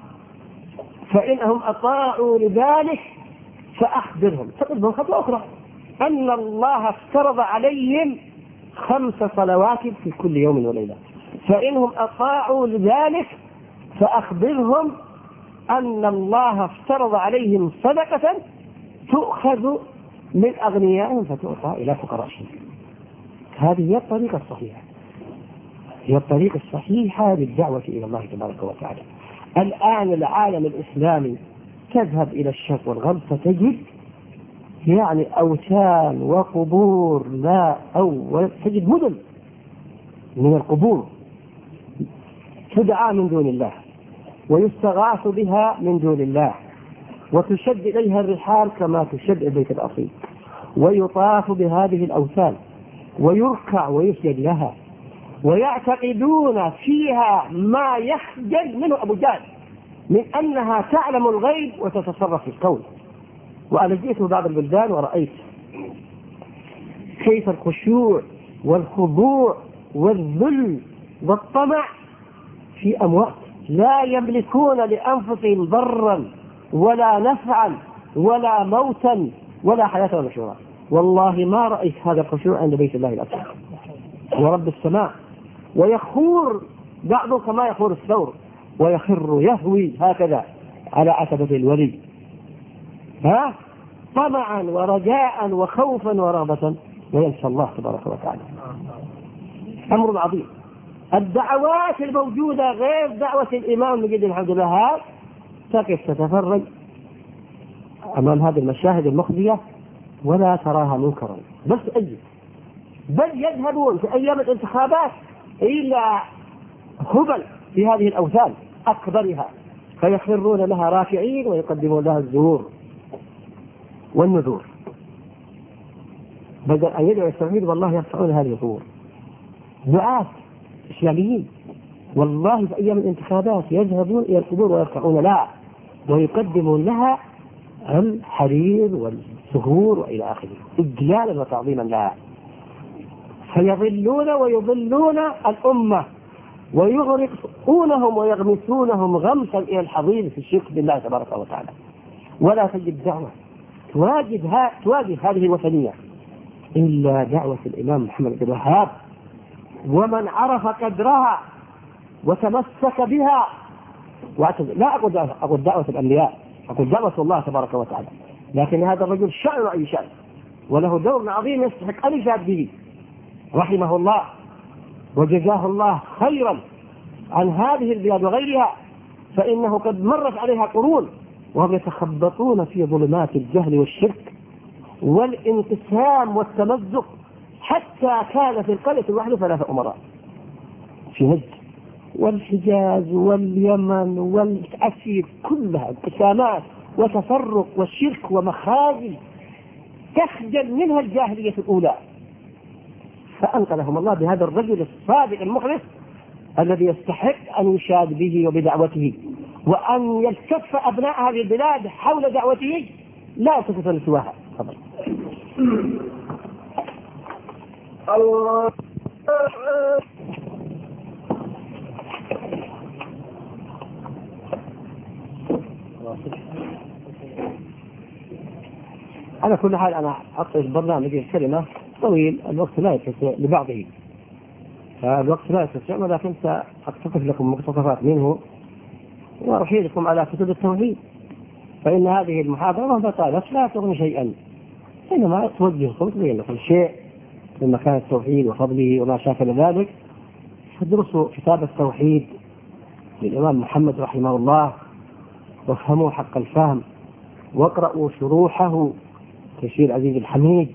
فإنهم أطاعوا لذلك فأخبرهم تقدم خطوة أخرى أن الله افترض عليهم خمس صلوات في كل يوم وليلة، فإنهم أطاعوا لذلك فأخبرهم أن الله افترض عليهم صدقة تؤخذ من أغنيائهم فتعطى إلى فقرائهم. هذه هي الطريقة الصحيحة، هي الطريقة الصحيحة للدعوة إلى الله تبارك وتعالى. الآن العالم الإسلامي تذهب إلى الشرق والغرب فتجد يعني أوثان وقبور لا أول، تجد مدن من القبور تدعى من دون الله ويستغاث بها من دون الله وتشد إليها الرحال كما تشد البيت الأصيل ويطاف بهذه الأوثان ويركع ويسجد لها ويعتقدون فيها ما يخجل منه أبو جهل من أنها تعلم الغيب وتتصرف في الكون. وأنا جئت بعض البلدان ورأيت كيف الخشوع والخضوع والذل والطمع في أموات لا يملكون لأنفسهم ضرا ولا نفعا ولا موتا ولا حياة ولا شورى. والله ما رأيت هذا الخشوع عند بيت الله الأكبر. ورب السماء، ويخور بعضه كما يخور الثور، ويخر يهوي هكذا على عتبة الولي، ها طمعا ورجاء وخوفا ورغبة، وينسى الله تبارك وتعالى. أمر عظيم. الدعوات الموجودة غير دعوة الإمام مجد الحمد لله، تقف تتفرج أمام هذه المشاهد المخزية ولا تراها منكرا، بس أجل بل يذهبون في أيام الانتخابات إلى هبل في هذه الأوثان أكبرها، فيخرون لها راكعين ويقدمون لها الزهور والنذور، بدل أن يدعوا التوحيد والله يرفعون هذه الزهور. دعاة إسلاميين والله في أيام الانتخابات يذهبون إلى القبور ويرفعون لها ويقدمون لها الحرير والزهور وإلى آخره إجلالا وتعظيما لها، فيضلون ويضلون الأمة ويغرقونهم ويغمسونهم غمسا إلى الحضيض في الشرك بالله تبارك وتعالى. ولا تجد دعوة تواجه, تواجه هذه الوثنية إلا دعوة الإمام محمد بن الوهاب، ومن عرف قدرها وتمسك بها. لا أقول دعوة, أقول دعوة الأنبياء، أقول دعوة الله تبارك وتعالى، لكن هذا الرجل شأن أي شأن وله دور عظيم يستحق أن يشهد به، رحمه الله وجزاه الله خيرا عن هذه البلاد وغيرها، فإنه قد مرت عليها قرون وهم يتخبطون في ظلمات الجهل والشرك والانقسام والتمزق، حتى كان في القرية الواحدة ثلاثة أمراء في نجد والحجاز واليمن والعسير، كلها انقسامات وتفرق والشرك ومخازي تخجل منها الجاهلية الأولى، فأنقذهم الله بهذا الرجل الصادق المخلص الذي يستحق أن يشاد به وبدعوته، وأن يلتف أبناء هذه البلاد حول دعوته لا تفتن سواها. الله على كل حال أنا أعطي البرنامج الكلمة طويل، الوقت لا يتسع لبعضه، فالوقت لا يتسع، ولكن سأقتطف لكم مقتطفات منه وأحيلكم على كتب التوحيد، فإن هذه المحاضرة بطالت لا تغني شيئا، إنما توجهكم تبين لكم شيء من مكان التوحيد وفضله وما شاكل ذلك. فادرسوا كتاب التوحيد للإمام محمد رحمه الله وافهموا حق الفهم، واقرأوا شروحه تيسير عزيز الحميد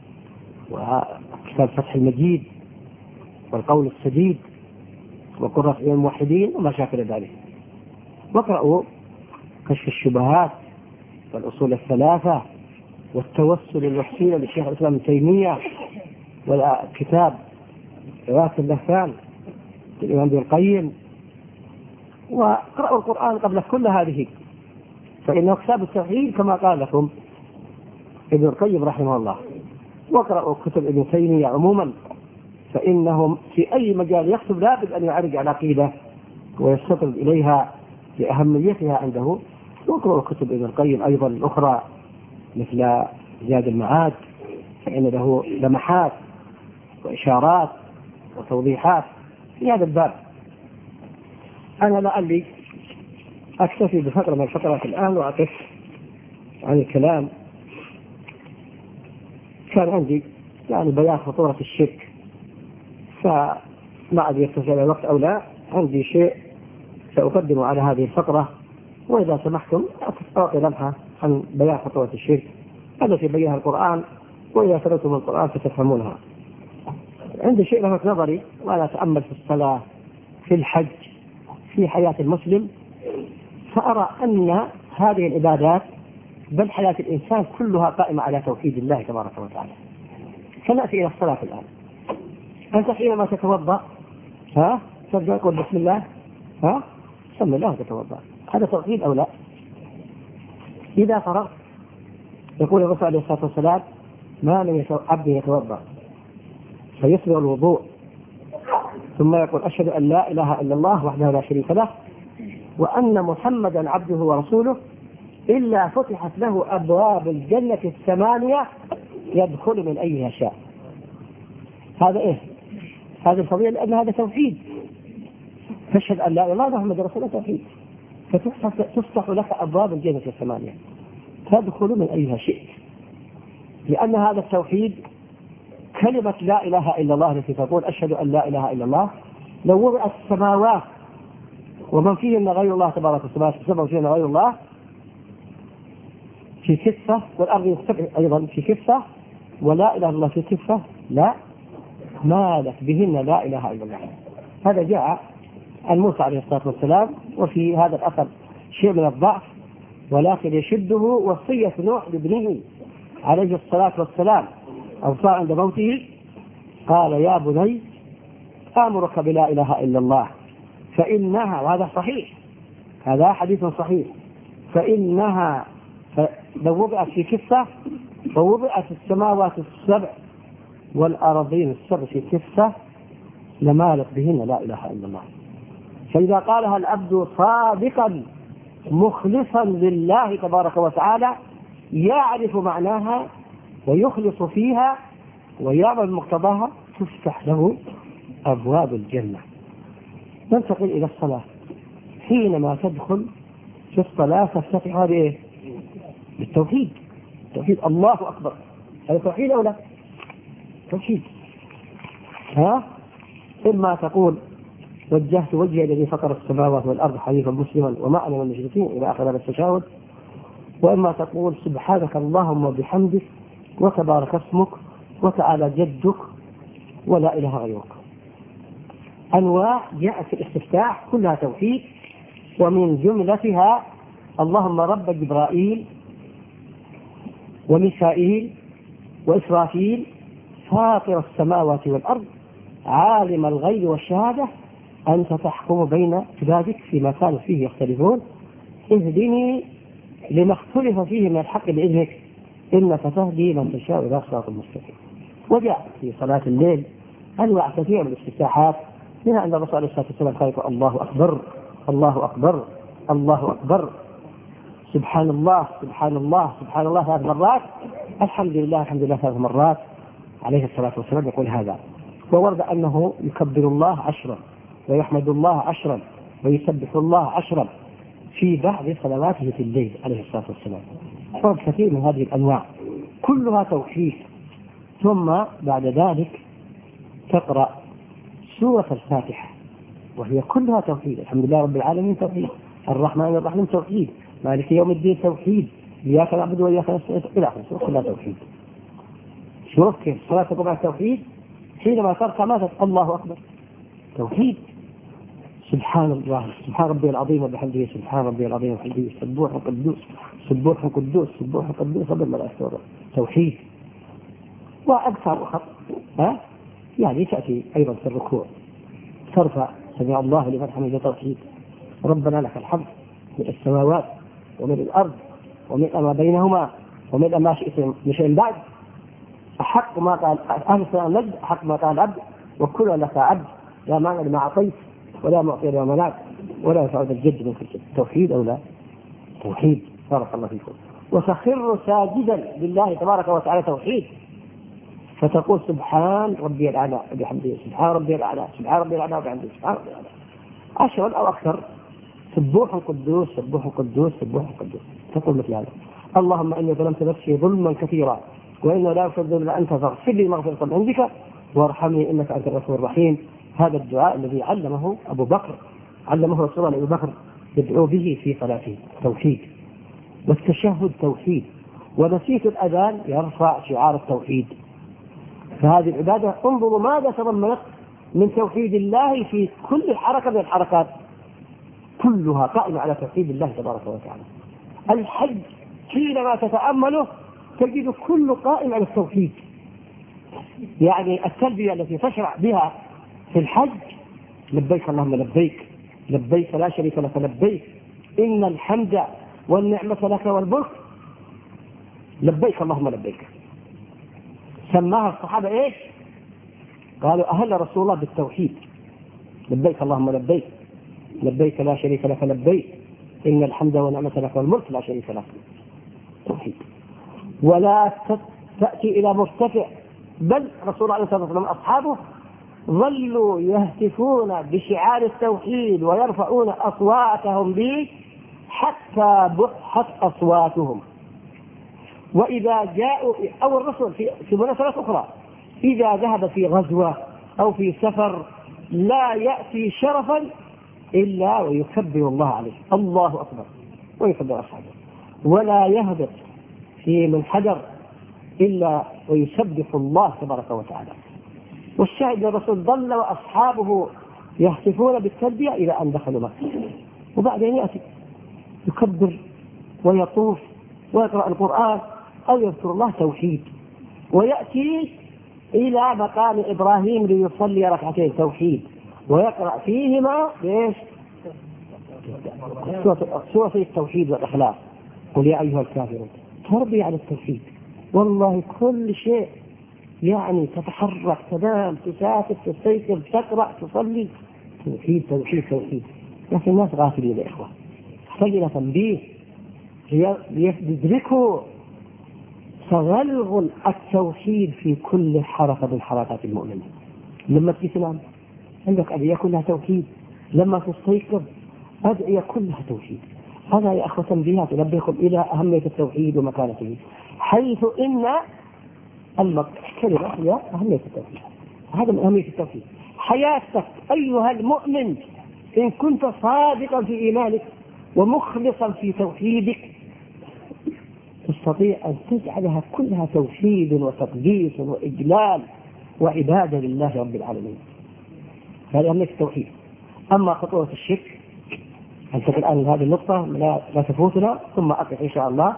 وكتاب فتح المجيد والقول السديد وقرة الموحدين وما شاكل ذلك، واقرأوا كشف الشبهات والأصول الثلاثة والتوسل الوحسين للشيخ الإسلام ابن تيمية، والكتاب إغاثة اللهفان للإمام ابن القيم، وقرأوا القرآن قبل كل هذه، فإنه كتاب التوحيد كما قال لكم ابن القيم رحمه الله. واقرأوا كتب ابن تيمية عموما، فإنهم في أي مجال يكتب لابد أن يعرج على عقيدة ويستطرد إليها لأهميتها عنده. واقرأوا كتب ابن القيم أيضا الأخرى مثل زاد المعاد، فإن له لمحات وإشارات وتوضيحات في هذا الباب. أنا لعلي أكتفي بفترة من الفترات الآن وأقف عن الكلام. كان عندي يعني بيان خطورة الشرك، فما أدري يتسع الوقت أو لا، عندي شيء سأقدمه على هذه الفقرة، وإذا سمحتم أعطي لمحة عن بيان خطورة الشرك التي بينها القرآن، وإذا سمعتم القرآن فتفهمونها. عندي شيء لفت نظري وأنا أتأمل في الصلاة في الحج في حياة المسلم، فأرى أن هذه العبادات بل حياة الإنسان كلها قائمة على توحيد الله تبارك وتعالى. فنأتي إلى الصلاة الآن. أنت حينما تتوضأ ها تبدأ تقول بسم الله، ها سمي الله تتوضأ، هذا توحيد أو لا؟ إذا فرغت يقول الرسول عليه الصلاة والسلام ما من عبد يتوضأ فيسبغ الوضوء ثم يقول أشهد أن لا إله إلا الله وحده لا شريك له وأن محمدا عبده ورسوله إلا فتحت له أبواب الجنة الثمانية يدخل من أيها شاء. هذا إيه؟ هذه الفضيلة لأن هذا توحيد. تشهد أن لا إله إلا الله محمد رسول الله توحيد، فتفتح لك أبواب الجنة الثمانية تدخل من أيها شئت، لأن هذا التوحيد كلمة لا إله إلا الله التي تقول أشهد أن لا إله إلا الله لو وضعت السماوات ومن فيهن غير الله تبارك وتعالى ومن فيهن غير الله في كفة، والأرض السبع أيضا في كفة، ولا إله إلا الله في كفة، لا مالت بهن لا إله إلا الله. هذا جاء عن موسى عليه الصلاة والسلام، وفي هذا الأثر شيء من الضعف، ولكن يشده وصية نوح لابنه عليه الصلاة والسلام، أوصى عند موته قال يا بني آمرك بلا إله إلا الله فإنها، وهذا صحيح، هذا حديث صحيح، فإنها لو وضعت في كفة فوضعت السماوات السبع والأرضين السبع في كفة لمالت بهن لا إله إلا الله. فإذا قالها العبد صادقا مخلصا لله تبارك وتعالى يعرف معناها ويخلص فيها ويعمل مقتضاها تفتح له أبواب الجنة. ننتقل إلى الصلاة. حينما تدخل في الصلاة تفتحها بإيه؟ بالتوحيد. توحيد الله أكبر. هذا توحيد أو لا؟ توحيد. ها؟ إما تقول وجهت وجهي الذي فطر السماوات والأرض حنيفا مسلما وما أنا من المشركين إلى آخر هذا التشهد، وإما تقول سبحانك اللهم وبحمدك وتبارك اسمك وتعالى جدك ولا إله غيرك. أنواع جاءت في الاستفتاح كلها توحيد، ومن جملتها اللهم رب جبرائيل وميكائيل وإسرافيل فاطر السماوات والأرض عالم الغيب والشهادة أنت تحكم بين عبادك فيما كانوا فيه يختلفون اهدني لما اختلف فيه من الحق بإذنك إنك تهدي من تشاء إلى صراط مستقيم. وجاء في صلاة الليل أنواع كثيرة من الاستفتاحات، منها أن الرسول عليه الصلاة والسلام قال الله أكبر الله أكبر الله أكبر سبحان الله سبحان الله سبحان الله ثلاث مرات، الحمد لله الحمد لله ثلاث مرات، عليه الصلاة والسلام يقول هذا. وورد أنه يكبر الله عشرا ويحمد الله عشرا ويسبح الله عشرا في بعض صلواته في الليل عليه الصلاة والسلام. ورد كثير من هذه الأنواع كلها توحيد. ثم بعد ذلك تقرأ سورة الفاتحة وهي كلها توحيد. الحمد لله رب العالمين توحيد، الرحمن الرحيم توحيد، مالك يوم الدين توحيد، إياك نعبد وإياك نستعين إلى آخره كلها توحيد. شوف كيف صلاة تقوم على التوحيد. حينما تركع ماذا؟ الله أكبر توحيد. سبحان الله سبحان ربي العظيم وبحمده سبحان ربي العظيم وبحمده سبوح قدوس سبوح قدوس سبوح قدوس رب الملائكة توحيد. وأكثر أخر ها يعني تأتي أيضا في الركوع ترفع سمع الله لمن حمده توحيد. ربنا لك الحمد من السماوات ومن الأرض ومن ما بينهما ومن ما شئت من شيء بعد أحق ما قال أهل السلام نجد أحق ما قال عبد وكل لك عبد لا مانع لما أعطيت ولا معطي لما منعت ولا يفعل الجد من كل توحيد أو لا توحيد. بارك الله فيكم. وتخر ساجدا لله تبارك وتعالى توحيد، فتقول سبحان ربي الأعلى بحمده سبحان ربي الأعلى سبحان ربي الأعلى بحمده سبحان ربي الأعلى عشرا أو أكثر. سبوح قدوس سبوح قدوس سبوح قدوس. تقول مثل هذا اللهم إني ظلمت نفسي ظلما كثيرا وإنه لا يغفر إلا أنت فاغفر لي مغفرة من عندك وارحمني إنك أنت الغفور الرحيم. هذا الدعاء الذي علمه أبو بكر علمه رسول الله أبو بكر يدعو به في صلاته توحيد. والتشهد توحيد. ونسيت الأذان يرفع شعار التوحيد. فهذه العبادة انظروا ماذا تضمنت من توحيد الله في كل حركة من الحركات كلها قائمة على توحيد الله تبارك وتعالى. الحج حينما تتأمله تجد كل قائم على التوحيد. يعني التلبية التي تشرع بها في الحج لبيك اللهم لبيك لبيك لا شريك لك لبيك إن الحمد والنعمة لك والملك لبيك اللهم لبيك. سماها الصحابة إيش؟ قالوا أهل رسول الله بالتوحيد لبيك اللهم لبيك لبيك لا شريك لك لبيك إن الحمد والنعمة لك والملك لا شريك لك توحيد. ولا تأتي إلى مرتفع، بل رسول الله عليه الصلاة والسلام أصحابه ظلوا يهتفون بشعار التوحيد ويرفعون أصواتهم به حتى بحت أصواتهم. وإذا جاءوا أو الرسول في, في مناسبات أخرى إذا ذهب في غزوة أو في سفر لا يأتي شرفا إلا ويكبر الله عليه، الله أكبر، ويكبر أصحابه، ولا يهبط في منحدر إلا ويسبح الله تبارك وتعالى. والشاهد الرسول ظل وأصحابه يهتفون بالتلبية إلى أن دخلوا مكة، وبعدين يأتي يكبر ويطوف ويقرأ القرآن أو يذكر الله توحيد، ويأتي إلى مقام إبراهيم ليصلي ركعتين توحيد ويقرأ فيهما بإيش؟ سورة التوحيد والإخلاص، قل يا أيها الكافرون، تربي على التوحيد. والله كل شيء يعني تتحرك تنام تسافر تستيقظ تقرأ تصلي توحيد توحيد توحيد. لكن الناس غافلين يا إخوة، فجأة تنبيه ليدركوا تغلغل التوحيد في كل حركة من حركات المؤمنين. لما تنام عندك أدعية كلها توحيد، لما تستيقظ أدعية كلها توحيد. هذا يا أخوة تنبيهات تنبهكم إلى أهمية التوحيد ومكانته، حيث إن الكلمة هي أهمية التوحيد. هذا من أهمية التوحيد. حياتك أيها المؤمن إن كنت صادقا في إيمانك ومخلصا في توحيدك تستطيع أن تجعلها كلها توحيد وتقديس وإجلال وعبادة لله رب العالمين. هذه أهمية التوحيد. أما خطورة الشرك أنتقل الآن لهذه النقطة لا, لا تفوتنا، ثم أقف إن شاء الله.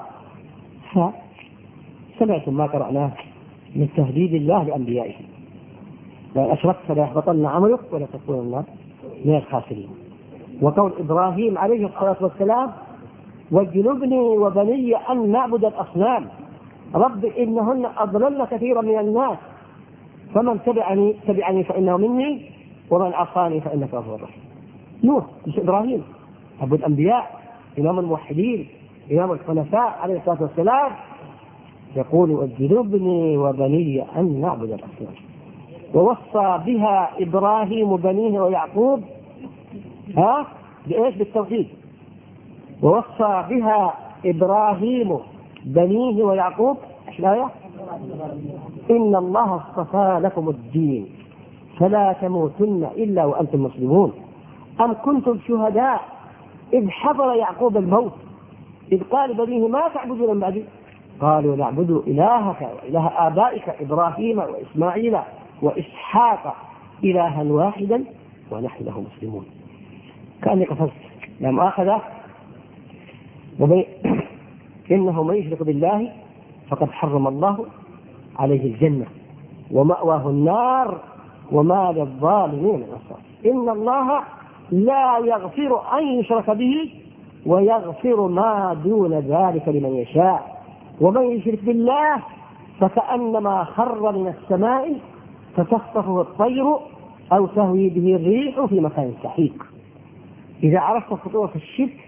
فسمعتم ما قرأناه من تهديد الله لأنبيائه، لأن أشركت ليحبطن عملك ولا تكونن من الخاسرين. وقول إبراهيم عليه الصلاة والسلام واجنبني وبني أن نعبد الأصنام، رب إنهن أضللن كثيرا من الناس فمن تبعني تبعني فإنه مني ومن عصاني فإنك غفور رحيم. نوح مش إبراهيم، أبو الأنبياء، إمام الموحدين، إمام الحنفاء عليه الصلاة والسلام، يقول واجنبني وبني أن نعبد الأصنام. ووصى بها إبراهيم بنيه ويعقوب ها بإيش؟ بالتوحيد. ووصى بها إبراهيم بنيه ويعقوب إيش الآية؟ إن الله اصطفى لكم الدين فلا تموتن إلا وأنتم مسلمون. أم كنتم شهداء إذ حضر يعقوب الموت إذ قال بنيه ما تعبدون من بعدي قالوا نعبد إلهك وإله آبائك إبراهيم وإسماعيل وإسحاق إلها واحدا ونحن له مسلمون. كأني قصصت لا مؤاخذة وبي... إنه من يشرك بالله فقد حرم الله عليه الجنة ومأواه النار وما للظالمين من أنصار. إن الله لا يغفر أن يشرك به ويغفر ما دون ذلك لمن يشاء ومن يشرك بالله فكأنما خر من السماء فتخطفه الطير أو تهوي به الريح في مكان سحيق. إذا عرفت خطورة الشرك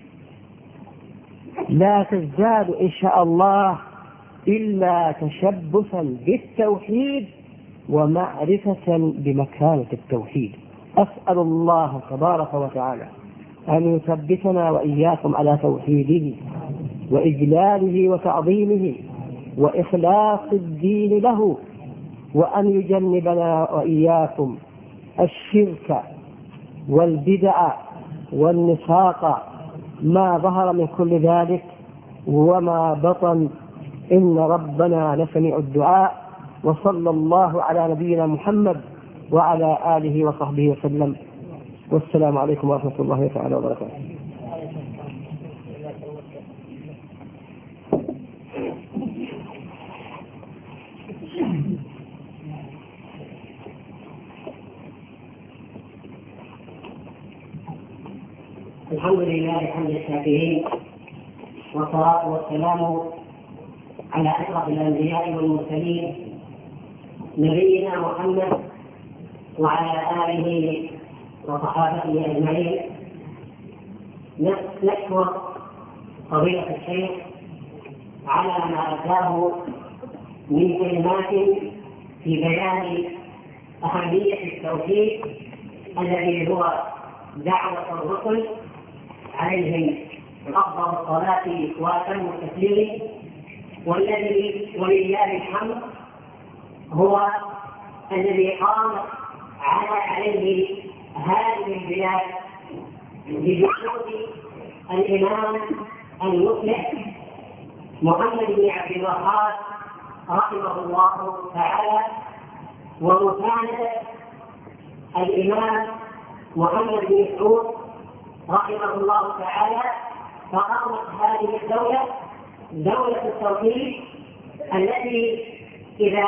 لا تزداد إن شاء الله إلا تشبثا بالتوحيد ومعرفة بمكانة التوحيد. أسأل الله تبارك وتعالى أن يثبتنا وإياكم على توحيده وإجلاله وتعظيمه وإخلاص الدين له، وأن يجنبنا وإياكم الشرك والبدع والنفاق ما ظهر من كل ذلك وما بطن، إن ربنا لسميع الدعاء. وصلى الله على نبينا محمد وعلى آله وصحبه وسلم، والسلام عليكم ورحمة الله تعالى وبركاته. الحمد لله حمد الشاكرين، والصلاة والسلام على أشرف الأنبياء والمرسلين نبينا محمد وعلى آله وصحابته أجمعين. نشكر فضيلة الشيخ على ما أتاه من كلمات في بيان أهمية التوحيد الذي هو دعوة الرسل عليهم أفضل الصلاة وأتم التسليم، والذي ولله الحمد هو الذي قام على عليه هذه البلاد بجهود الإمام المصلح محمد بن عبد الوهاب رحمه الله تعالى، ومساندة الإمام محمد بن سعود رحمه الله تعالى، فقامت هذه الدولة دولة التوحيد التي إذا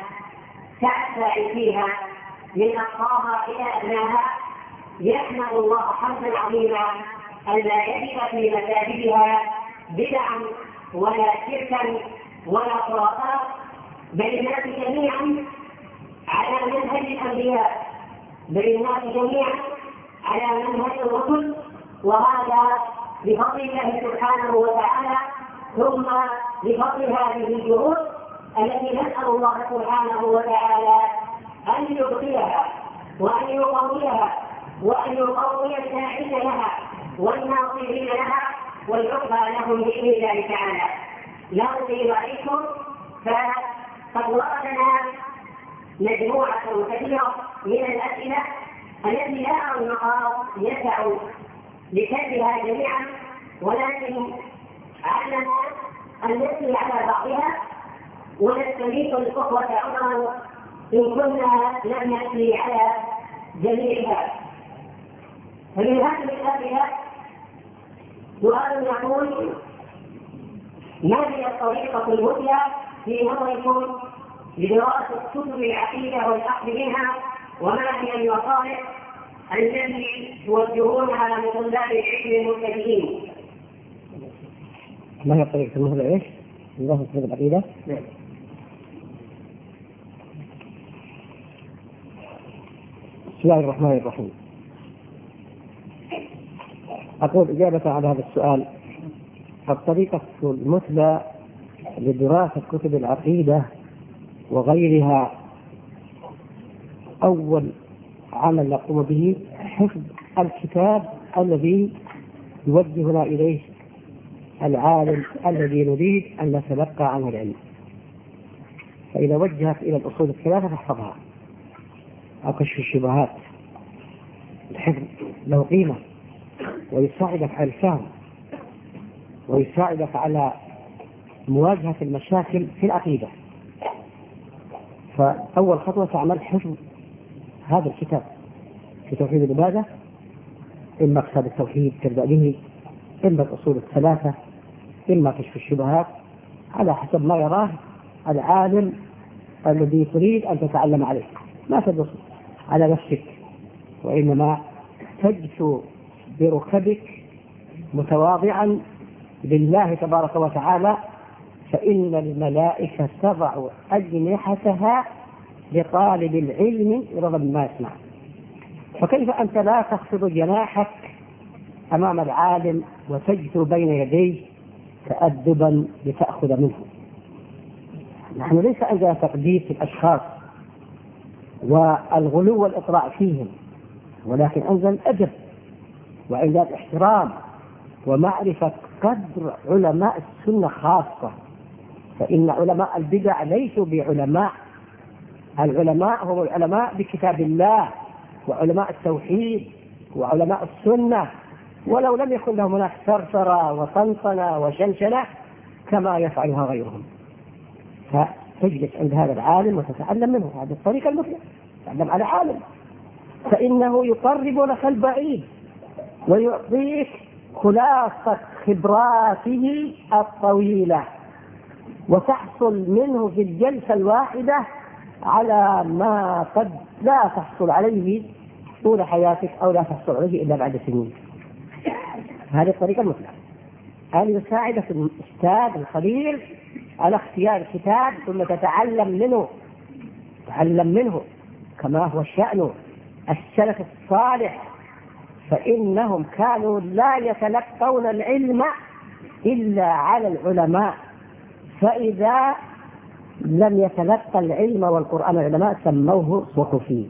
تعتعي فيها من أقصاها إلى أدناها يحمد الله حمدا عظيما أن لا يجد في مساجدها بدعا ولا شركا ولا خرافات، بل الناس جميعا على منهج الأنبياء، بل الناس جميعا على منهج الرسل، وهذا بفضل الله سبحانه وتعالى، ثم بفضل هذه الجهود التي نسأل الله سبحانه وتعالى أن يبقيها وأن يقويها وأن يقوي الداعين لها والناصرين لها والعقبى لهم بإذن الله تعالى. لا أطيل عليكم، فقد وردنا مجموعة كثيرة من الأسئلة التي لا أرى يسع لكتبها جميعا، ولكن علنا أن نسري على بعضها ونستميت الأخوة عمرا إن كنا لم نسري على جميعها. فمن هذه الأسئلة سؤال يقول: ما هي الطريقة المثلى في نظركم لدراسة كتب العقيدة والأخذ منها، وما هي الوصايا التي توجهونها لطلاب العلم المبتدئين؟ ما هي الطريقة المثلى ايش؟ دراسة كتب العقيدة؟ نعم. بسم الله الرحمن الرحيم. أقول إجابة على هذا السؤال: الطريقة المثلى لدراسة كتب العقيدة وغيرها أول عمل نقوم به حفظ الكتاب الذي يوجهنا إليه العالم الذي نريد أن نتلقى عنه العلم. فإذا وجهت إلى الأصول الثلاثة فاحفظها، أو كشف الشبهات. الحفظ له قيمة ويساعدك على الفهم ويساعدك على مواجهة المشاكل في العقيدة. فأول خطوة تعمل حفظ هذا الكتاب في توحيد العبادة، إما كتاب التوحيد تبدأ به، إما الأصول الثلاثة، إما كشف الشبهات، على حسب ما يراه العالم الذي تريد أن تتعلم عليه. ما تدرس على نفسك، وإنما تجثو بركبك متواضعا لله تبارك وتعالى، فإن الملائكة تضع أجنحتها لطالب العلم رغم ما يسمع. فكيف أنت لا تخفض جناحك أمام العالم وتجثو بين يديه تأدبا لتأخذ منه؟ نحن ليس عندنا تقديس الأشخاص والغلو والإطراء فيهم، ولكن عندنا الأدب وعندنا الاحترام ومعرفة قدر علماء السنة خاصة، فإن علماء البدع ليسوا بعلماء. العلماء هم العلماء بكتاب الله وعلماء التوحيد وعلماء السنة، ولو لم يكن لهم هناك ثرثرة وطنطنة وشنشنة كما يفعلها غيرهم. فتجلس عند هذا العالم وتتعلم منه. هذه الطريقة المثلى، تعلم على عالم، فإنه يقرب لك البعيد ويعطيك خلاصة خبراته الطويلة، وتحصل منه في الجلسة الواحدة على ما قد لا تحصل عليه طول حياتك أو لا تحصل عليه إلا بعد سنين. هذه الطريقة المثلى. هذه يساعدك الأستاذ الخبير على اختيار الكتاب، ثم تتعلم منه تعلم منه كما هو الشأن السلف الصالح، فإنهم كانوا لا يتلقون العلم إلا على العلماء، فإذا لم يتلقى العلم والقرآن العلماء سموه صحفي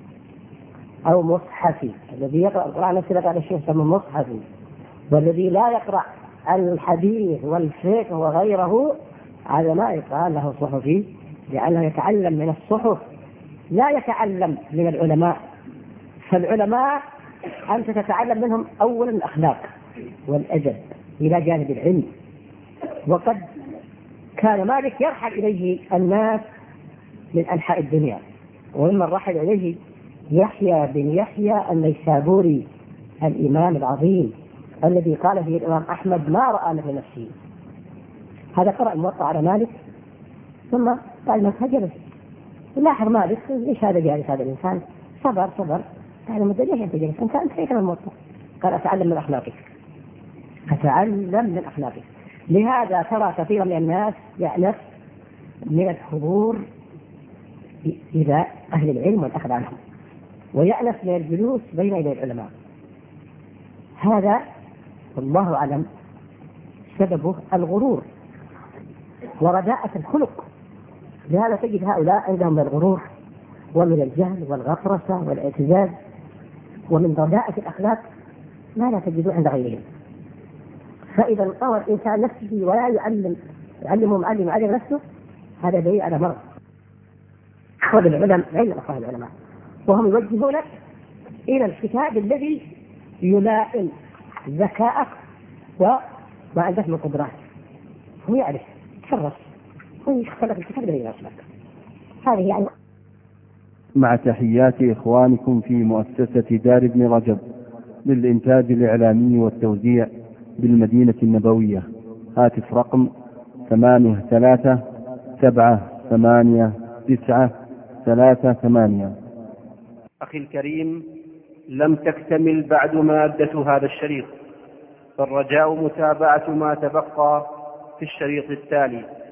أو مصحفي. الذي يقرأ القرآن نفسه على الشيء يسمى مصحفي، والذي لا يقرأ الحديث والفقه وغيره هذا ما يقال له صحفي، لأنه يتعلم من الصحف لا يتعلم من العلماء. فالعلماء أنت تتعلم منهم أولا الأخلاق والأدب إلى جانب العلم. وقد كان مالك يرحل إليه الناس من أنحاء الدنيا، وممن رحل إليه يحيى بن يحيى النيسابوري الإمام العظيم الذي قال فيه الإمام أحمد ما رأى مثل نفسه. هذا قرأ الموطأ على مالك ثم قال ما تهجرت لاحظ مالك ليش هذا جالس هذا الإنسان صبر صبر قال مدة ليش أنت جالس أنت أنت هيك من الموطأ. قال أتعلم من أخلاقك أتعلم من أخلاقك. لهذا ترى كثيرا من الناس يأنف من الحضور إلى أهل العلم والأخذ عنهم، ويأنف من الجلوس بين يدي العلماء. هذا والله أعلم سببه الغرور ورداءة الخلق. لهذا تجد هؤلاء عندهم من الغرور ومن الجهل والغطرسة والاعتزاز ومن رداءة الأخلاق ما لا تجده عند غيرهم. فإذا طور الإنسان نفسه ولا يعلم يعلمه معلم يعلم نفسه هذا دليل على مرض. أخذ العلماء علم أخذ العلماء وهم يوجهونك إلى الكتاب الذي يلائم ذكاءك وما عندك من قدرات. هو يعرف تفرس هو يختلف الكتاب الذي يناسبك. هذه يعني. مع تحيات إخوانكم في مؤسسة دار ابن رجب للإنتاج الإعلامي والتوزيع بالمدينة النبوية. هاتف رقم ثمانية ثلاثة سبعة ثمانية تسعة ثلاثة ثمانية. أخي الكريم، لم تكتمل بعد مادة هذا الشريط، فالرجاء متابعة ما تبقى في الشريط التالي.